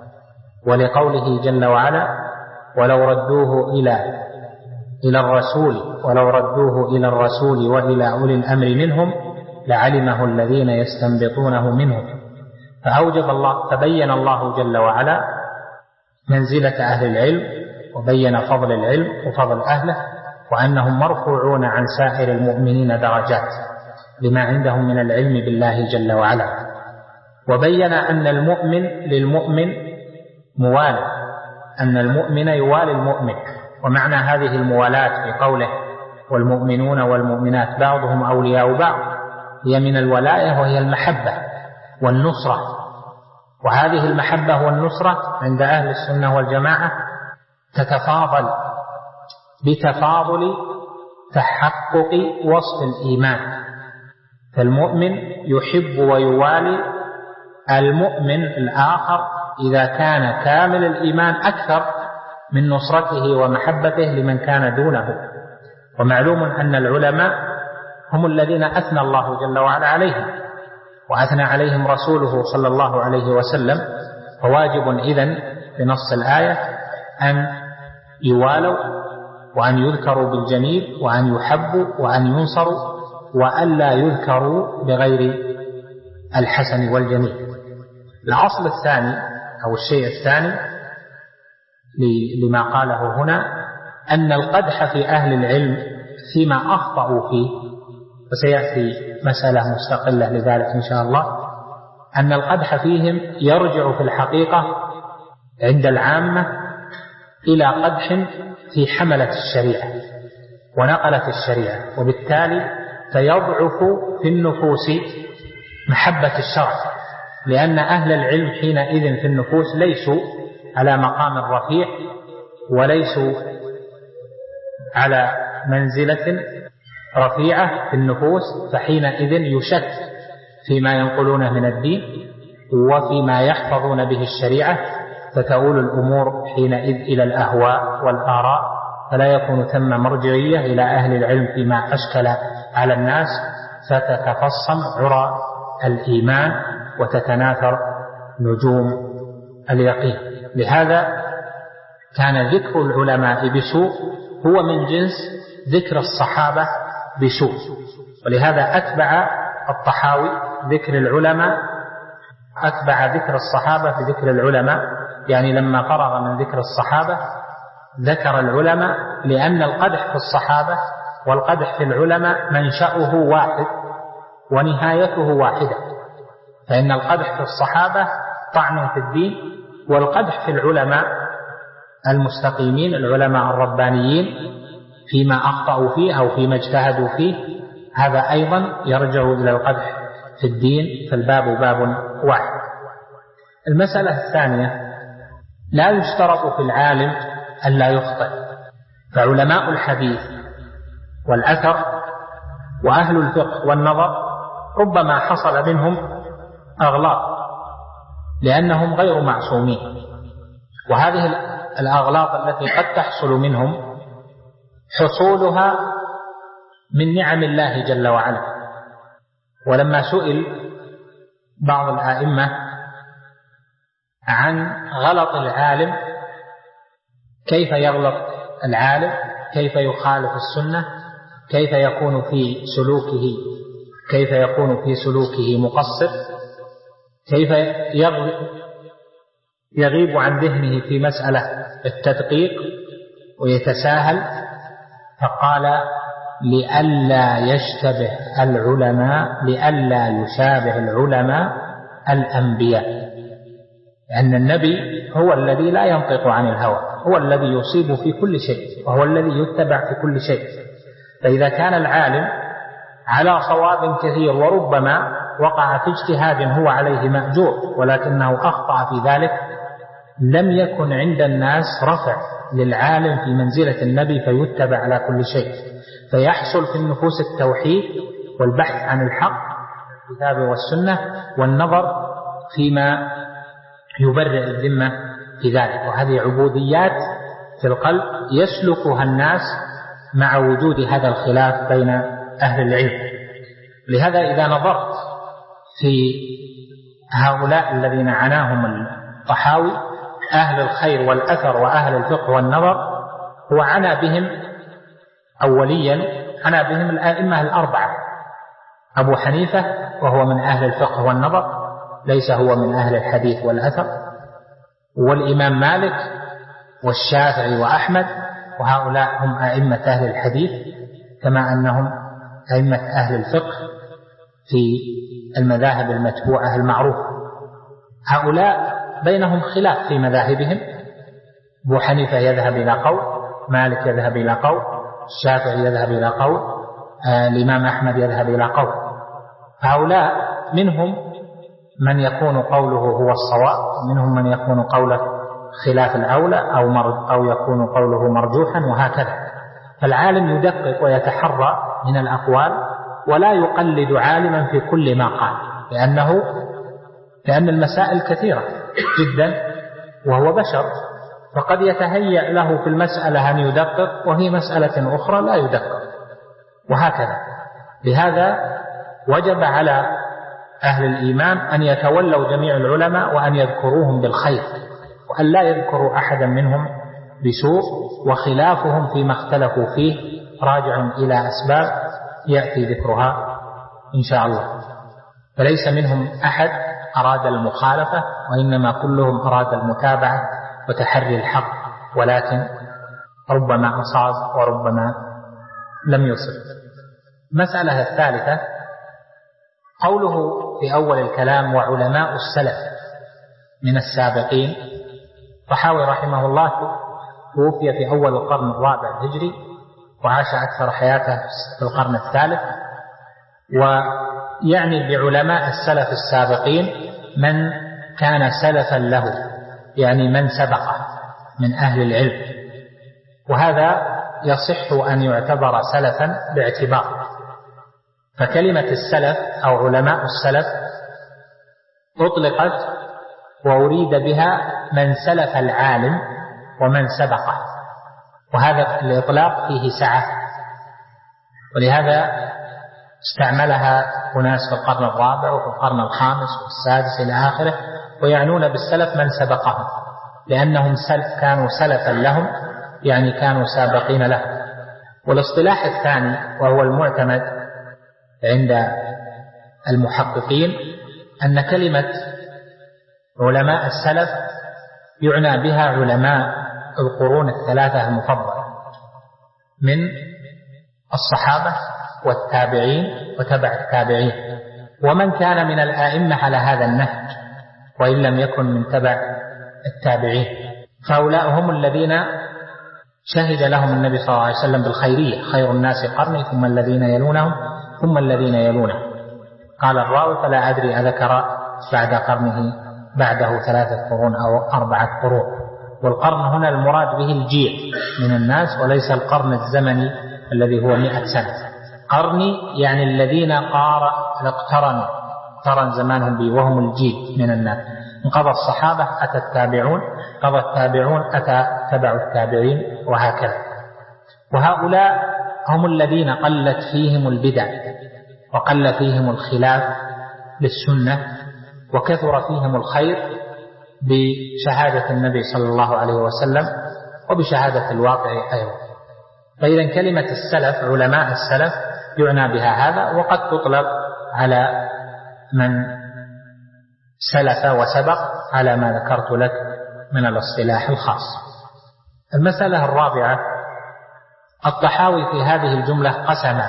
ولقوله جل وعلا ولو ردوه إلى إلى الرسول ولو ردوه إلى الرسول وإلى أولي الأمر منهم لعلمه الذين يستنبطونه منهم. فأوجب الله فبين الله جل وعلا منزلة أهل العلم وبين فضل العلم وفضل أهله وأنهم مرفوعون عن سائر المؤمنين درجات لما عندهم من العلم بالله جل وعلا. وبين أن المؤمن للمؤمن موالي، أن المؤمن يوالي المؤمن. ومعنى هذه الموالاة في قوله والمؤمنون والمؤمنات بعضهم أولياء بعض هي من الولاية وهي المحبة والنصرة. وهذه المحبة والنصرة عند أهل السنة والجماعة تتفاضل بتفاضل تحقق وصف الإيمان. فالمؤمن يحب ويوالي المؤمن الآخر إذا كان كامل الإيمان أكثر من نصرته ومحبته لمن كان دونه. ومعلوم أن العلماء هم الذين أثنى الله جل وعلا عليهم وأثنى عليهم رسوله صلى الله عليه وسلم. فواجب إذن بنص الآية أن يوالوا وأن يذكروا بالجميل وأن يحبوا وأن ينصروا وأن لا يذكروا بغير الحسن والجميل. الأصل الثاني أو الشيء الثاني لما قاله هنا أن القدح في أهل العلم فيما أخطأوا فيه، وسيأتي مسألة مستقلة لذلك إن شاء الله، أن القدح فيهم يرجع في الحقيقة عند العامة إلى قدح في حملة الشريعة ونقلة الشريعة، وبالتالي فيضعف في النفوس محبة الشرع، لأن أهل العلم حينئذ في النفوس ليسوا على مقام رفيع وليسوا على منزلة رفيعة في النفوس، فحينئذ يشك فيما ينقلونه من الدين وفيما يحفظون به الشريعة، فتؤول الأمور حينئذ إلى الأهواء والآراء، فلا يكون ثم مرجعية إلى أهل العلم فيما أشكل على الناس، فتتفصم عرى الإيمان وتتناثر نجوم اليقين. لهذا كان ذكر العلماء بسوء هو من جنس ذكر الصحابة بسوء، ولهذا أتبع الطحاوي ذكر العلماء أتبع ذكر الصحابة في ذكر العلماء، يعني لما فرغ من ذكر الصحابة ذكر العلماء، لأن القدح في الصحابة والقدح في العلماء منشأه واحد ونهايته واحدة. فإن القدح في الصحابة طعن في الدين، والقدح في العلماء المستقيمين العلماء الربانيين فيما أخطأوا فيه أو فيما اجتهدوا فيه، هذا أيضا يرجع إلى القدح في الدين، فالباب باب واحد. المسألة الثانية لا يشترط في العالم أن لا يخطئ، فعلماء الحديث والأثر وأهل الفقه والنظر ربما حصل منهم أغلاط لأنهم غير معصومين، وهذه الأغلاط التي قد تحصل منهم حصولها من نعم الله جل وعلا. ولما سئل بعض الآئمة عن غلط العالم، كيف يغلط العالم، كيف يخالف السنة، كيف يكون في سلوكه كيف يكون في سلوكه مقصر، كيف يغيب عن ذهنه في مسألة التدقيق ويتساهل، فقال لئلا يشتبه العلماء لئلا يشابه العلماء الأنبياء، لأن النبي هو الذي لا ينطق عن الهوى، هو الذي يصيب في كل شيء وهو الذي يتبع في كل شيء. فإذا كان العالم على صواب كثير وربما وقع في اجتهاد هو عليه مأجور ولكنه أخطأ في ذلك، لم يكن عند الناس رفع للعالم في منزلة النبي فيتبع على كل شيء، فيحصل في النفوس التوحيد والبحث عن الحق الكتاب والسنة والنظر فيما يبرئ الذمة في ذلك. وهذه عبوديات في القلب يسلكها الناس مع وجود هذا الخلاف بين أهل العلم. لهذا إذا نظرت في هؤلاء الذين عناهم الطحاوي أهل الخير والأثر وأهل الفقه والنظر، هو عنى بهم أوليا عنى بهم الآئمة الأربعة: أبو حنيفة وهو من أهل الفقه والنظر، ليس هو من أهل الحديث والأثر، والإمام مالك والشافعي وأحمد، وهؤلاء هم أئمة أهل الحديث كما أنهم أئمة أهل الفقه في المذاهب المتبوعة المعروفة. هؤلاء بينهم خلاف في مذاهبهم، أبو حنيفة يذهب إلى قول، مالك يذهب إلى قول، الشافعي يذهب إلى قول، آه الإمام أحمد يذهب إلى قول. هؤلاء منهم من يكون قوله هو الصواب، ومنهم من يكون قوله خلاف الأولى أو, مر أو يكون قوله مرجوحا، وهكذا. فالعالم يدقق ويتحرى من الأقوال ولا يقلد عالما في كل ما قال، لأنه لأن المسائل كثيرة جدا وهو بشر، فقد يتهيأ له في المسألة أن يدقق وهي مسألة أخرى لا يدقق، وهكذا. لهذا وجب على أهل الإيمان أن يتولوا جميع العلماء وأن يذكروهم بالخير، وأن لا يذكروا أحدا منهم بسوء، وخلافهم فيما اختلفوا فيه راجع إلى أسباب يأتي ذكرها إن شاء الله. فليس منهم أحد أراد المخالفة، وإنما كلهم أراد المتابعة وتحري الحق، ولكن ربما أصاب وربما لم يصب. المسألة الثالثة قوله في أول الكلام: وعلماء السلف من السابقين. الطحاوي رحمه الله توفي في أول القرن الرابع الهجري، وعاش أكثر حياته في القرن الثالث. ويعني بعلماء السلف السابقين من كان سلفا له، يعني من سبقه من أهل العلم، وهذا يصح أن يعتبر سلفا باعتبار. فكلمة السلف أو علماء السلف أطلقت وأريد بها من سلف العالم ومن سبقه، وهذا الإطلاق فيه سعة، ولهذا استعملها أناس في القرن الرابع وفي القرن الخامس والسادس إلى آخره، ويعنون بالسلف من سبقهم، لأنهم سلف كانوا سلفا لهم، يعني كانوا سابقين له. والاصطلاح الثاني وهو المعتمد عند المحققين أن كلمة علماء السلف يعنى بها علماء القرون الثلاثة المفضلة من الصحابة والتابعين وتبع التابعين، ومن كان من الآئمة على هذا النهج وإن لم يكن من تبع التابعين. فهؤلاء هم الذين شهد لهم النبي صلى الله عليه وسلم بالخيرية: خير الناس قرني ثم الذين يلونهم ثم الذين يلونهم. قال الراوي: فلا أدري أذكر بعد قرنه بعده ثلاثة قرون أو أربعة قرون. والقرن هنا المراد به الجيل من الناس، وليس القرن الزمني الذي هو مئة سنة. قرني يعني الذين قار اقترنوا اقترن زمانهم به، وهم الجيل من الناس. انقضى الصحابة أتى التابعون، قضى التابعون أتى تبع التابعين، وهكذا. وهؤلاء هم الذين قلت فيهم البدع وقل فيهم الخلاف للسنة، وكثر فيهم الخير بشهادة النبي صلى الله عليه وسلم وبشهادة الواقع أيضا. فإذا كلمة السلف علماء السلف يعنى بها هذا، وقد تطلق على من سلف وسبق على ما ذكرت لك من الاصطلاح الخاص. المسألة الرابعة: الطحاوي في هذه الجملة قسم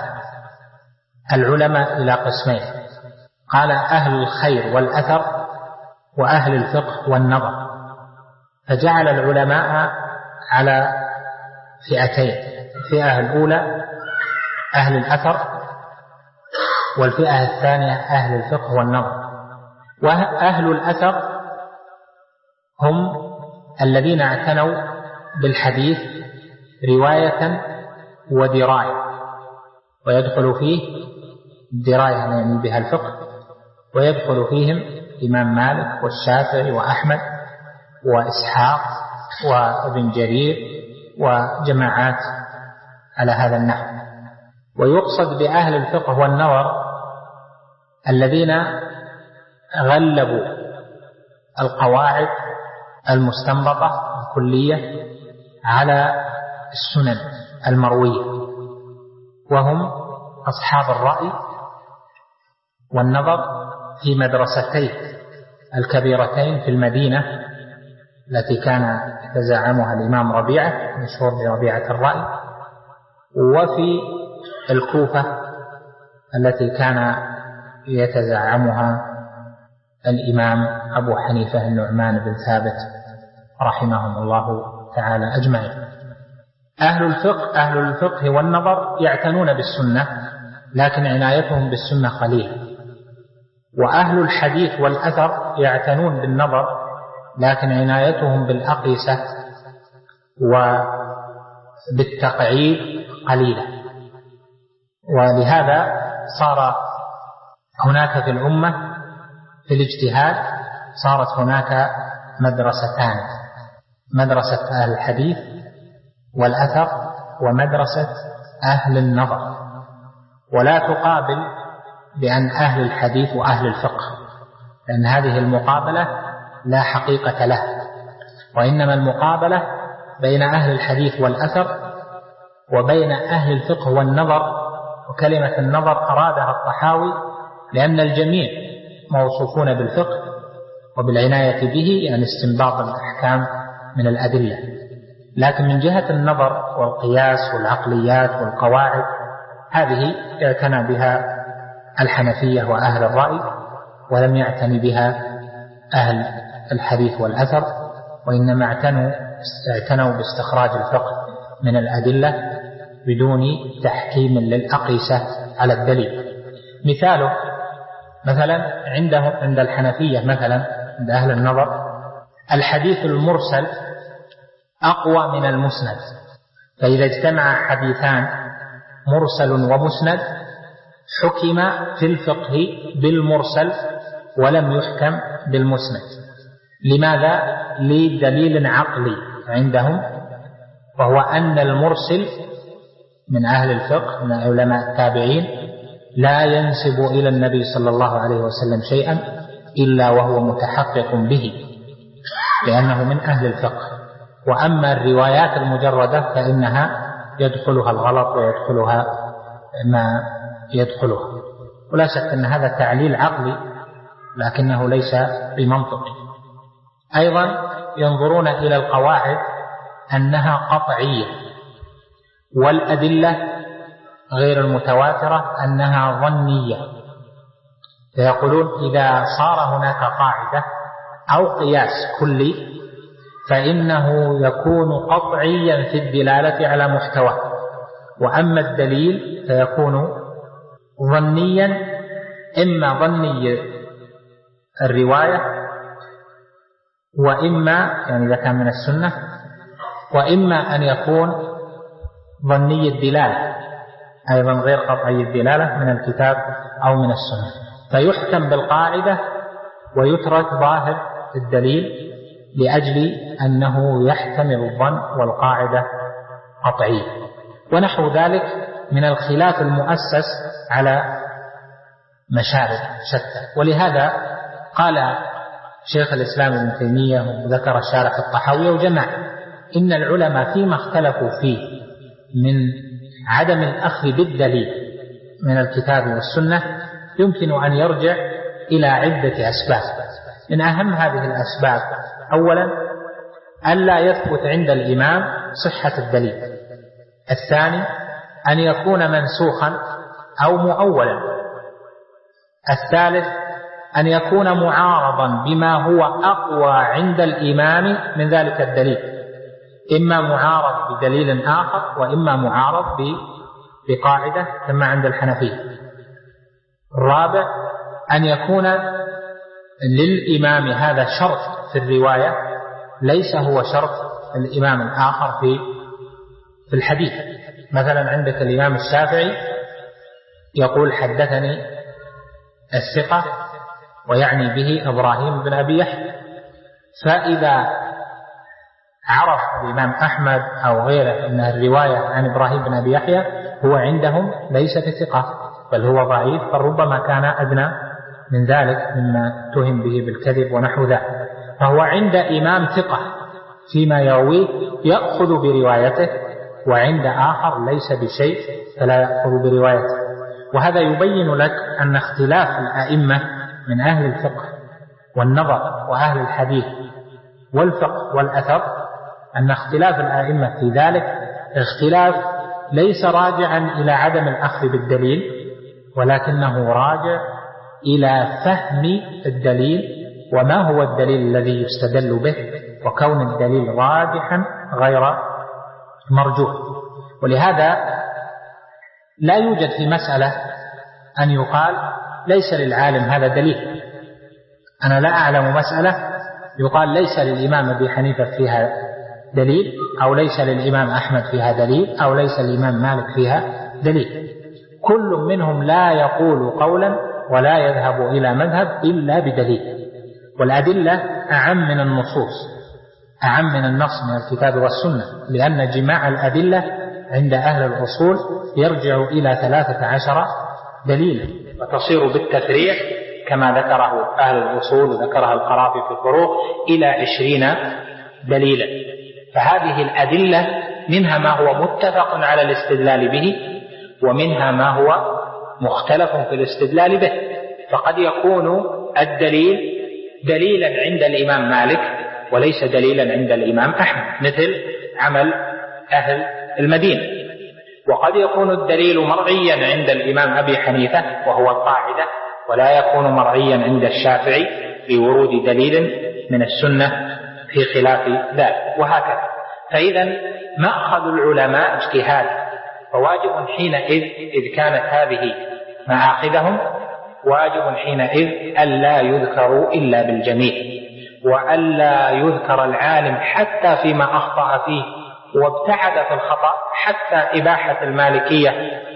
العلماء إلى قسمين، قال أهل الخير والأثر وأهل الفقه والنظر، فجعل العلماء على فئتين: الفئة الأولى أهل الأثر والفئة الثانية أهل الفقه والنظر. وأهل الأثر هم الذين اعتنوا بالحديث رواية ودراية، ويدخل فيه الدراية يعني بها الفقه، ويدخل فيهم إمام مالك والشافعي وأحمد وإسحاق وابن جرير وجماعات على هذا النحو. ويقصد بأهل الفقه والنظر الذين غلبوا القواعد المستنبطة الكلية على السنن المروية، وهم أصحاب الرأي والنظر في مدرستين الكبيرتين في المدينة التي كان يتزعمها الإمام ربيعة مشهور بربيعة الرأي، وفي الكوفة التي كان يتزعمها الإمام أبو حنيفة النعمان بن ثابت رحمهم الله تعالى أجمعين. أهل الفقه أهل الفقه والنظر يعتنون بالسنة، لكن عنايتهم بالسنة قليلة. وأهل الحديث والأثر يعتنون بالنظر، لكن عنايتهم بالأقيسة وبالتقعيد قليلة. ولهذا صار هناك في الأمة في الاجتهاد صارت هناك مدرستان: مدرسة أهل الحديث والأثر، ومدرسة أهل النظر. ولا تقابل بأن أهل الحديث وأهل الفقه، لأن هذه المقابلة لا حقيقة لها، وإنما المقابلة بين أهل الحديث والأثر وبين أهل الفقه والنظر. وكلمة النظر أرادها الطحاوي لأن الجميع موصوفون بالفقه وبالعناية به، يعني استنباط الأحكام من الأدلة، لكن من جهة النظر والقياس والعقليات والقواعد هذه اعتنى بها الحنفية وأهل الرأي، ولم يعتني بها أهل الحديث والأثر، وإنما اعتنوا اعتنوا باستخراج الفقه من الأدلة بدون تحكيم للأقيسة على الدليل. مثاله مثلا عندهم عند الحنفية مثلا عند أهل النظر الحديث المرسل أقوى من المسند، فإذا اجتمع حديثان مرسل ومسند حكم في الفقه بالمرسل ولم يحكم بالمسند. لماذا؟ لدليل عقلي عندهم، وهو أن المرسل من أهل الفقه من علماء التابعين لا ينسب إلى النبي صلى الله عليه وسلم شيئا إلا وهو متحقق به، لأنه من أهل الفقه. وأما الروايات المجردة فإنها يدخلها الغلط ويدخلها ما يدخلها. ولا شك أن هذا تعليل عقلي لكنه ليس بمنطقي. أيضا ينظرون إلى القواعد أنها قطعية، والأدلة غير المتواترة أنها ظنية، فيقولون إذا صار هناك قاعدة أو قياس كلي فإنه يكون قطعيا في الدلالة على محتواه، وأما الدليل فيكون ظنيا، إما ظني الرواية وإما يعني إذا كان من السنة، وإما أن يكون ظني الدلالة أيضا غير قطعي الدلالة من الكتاب أو من السنة، فيحكم بالقاعدة ويترك ظاهر الدليل لأجل أنه يحتمل الظن والقاعدة قطعية. ونحو ذلك من الخلاف المؤسس على مشارب شتى. ولهذا قال شيخ الإسلام ابن تيمية وذكر الشارح الطحاوي وجمع إن العلماء فيما اختلفوا فيه من عدم الأخذ بالدليل من الكتاب والسنة يمكن أن يرجع إلى عدة أسباب. من أهم هذه الأسباب أولا ألا يثبت عند الإمام صحة الدليل، الثاني أن يكون منسوخا أو مؤولا، الثالث أن يكون معارضا بما هو أقوى عند الإمام من ذلك الدليل، إما معارض بدليل آخر وإما معارض بقاعدة كما عند الحنفية. الرابع أن يكون للإمام هذا شرط في الرواية ليس هو شرط الإمام الآخر في في الحديث. مثلا عندك الإمام الشافعي يقول حدثني الثقة ويعني به إبراهيم بن أبي يحيى، فإذا عرف الإمام أحمد أو غيره أن الرواية عن إبراهيم بن أبي يحيى هو عندهم ليس بثقة بل هو ضعيف، فربما كان أدنى من ذلك مما اتهم به بالكذب ونحو ذلك، فهو عند إمام ثقة فيما يرويه يأخذ بروايته، وعند آخر ليس بشيء فلا يأخذ بروايته. وهذا يبين لك أن اختلاف الأئمة من أهل الفقه والنظر وأهل الحديث والفقه والأثر، أن اختلاف الأئمة في ذلك اختلاف ليس راجعا إلى عدم الأخذ بالدليل، ولكنه راجع إلى فهم الدليل وما هو الدليل الذي يستدل به، وكون الدليل راجحا غير مرجوح. ولهذا لا يوجد في مسألة أن يقال ليس للعالم هذا دليل. أنا لا أعلم مسألة يقال ليس للإمام أبي حنيفة فيها دليل، أو ليس للإمام أحمد فيها دليل، أو ليس للإمام مالك فيها دليل. كل منهم لا يقول قولا ولا يذهب إلى مذهب إلا بدليل، والأدلة أعم من النصوص، أعم من النص من الكتاب والسنة، لأن جماع الأدلة عند أهل الأصول يرجع إلى ثلاثة عشر دليلا، وتصير بالتفريع كما ذكره أهل الأصول وذكرها القرافي في الفروق إلى عشرين دليلا. فهذه الأدلة منها ما هو متفق على الاستدلال به، ومنها ما هو مختلف في الاستدلال به. فقد يكون الدليل دليلا عند الإمام مالك وليس دليلا عند الإمام أحمد، مثل عمل أهل المدينة. وقد يكون الدليل مرعيا عند الإمام أبي حنيفة وهو القاعدة، ولا يكون مرعيا عند الشافعي بورود دليل من السنة في خلاف ذلك، وهكذا. فإذا مأخذ العلماء اجتهاد، فواجب حينئذ إذ كانت هذه مآخذهم واجب حينئذ ألا يذكروا إلا بالجميل، وألا يذكر العالم حتى فيما أخطأ فيه وابتعد في الخطأ، حتى إباحة المالكية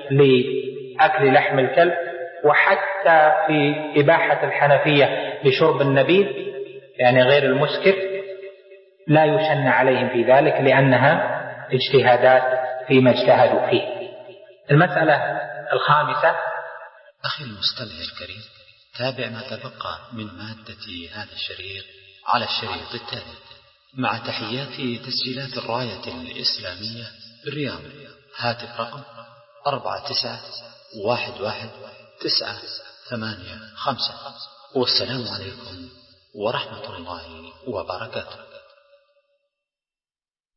لأكل لحم الكلب، وحتى في إباحة الحنفية لشرب النبيذ يعني غير المسكر، لا يشن عليهم في ذلك لأنها اجتهادات فيما اجتهدوا فيه. المسألة الخامسة. أخي المستمع الكريم، تابع ما تبقى من مادة هذا الشريط على الشريط التالي، مع تحيات تسجيلات الراية الإسلامية بالرياض. هاتف رقم أربعة تسعة واحد واحد تسعة ثمانية خمسة. والسلام عليكم ورحمة الله وبركاته.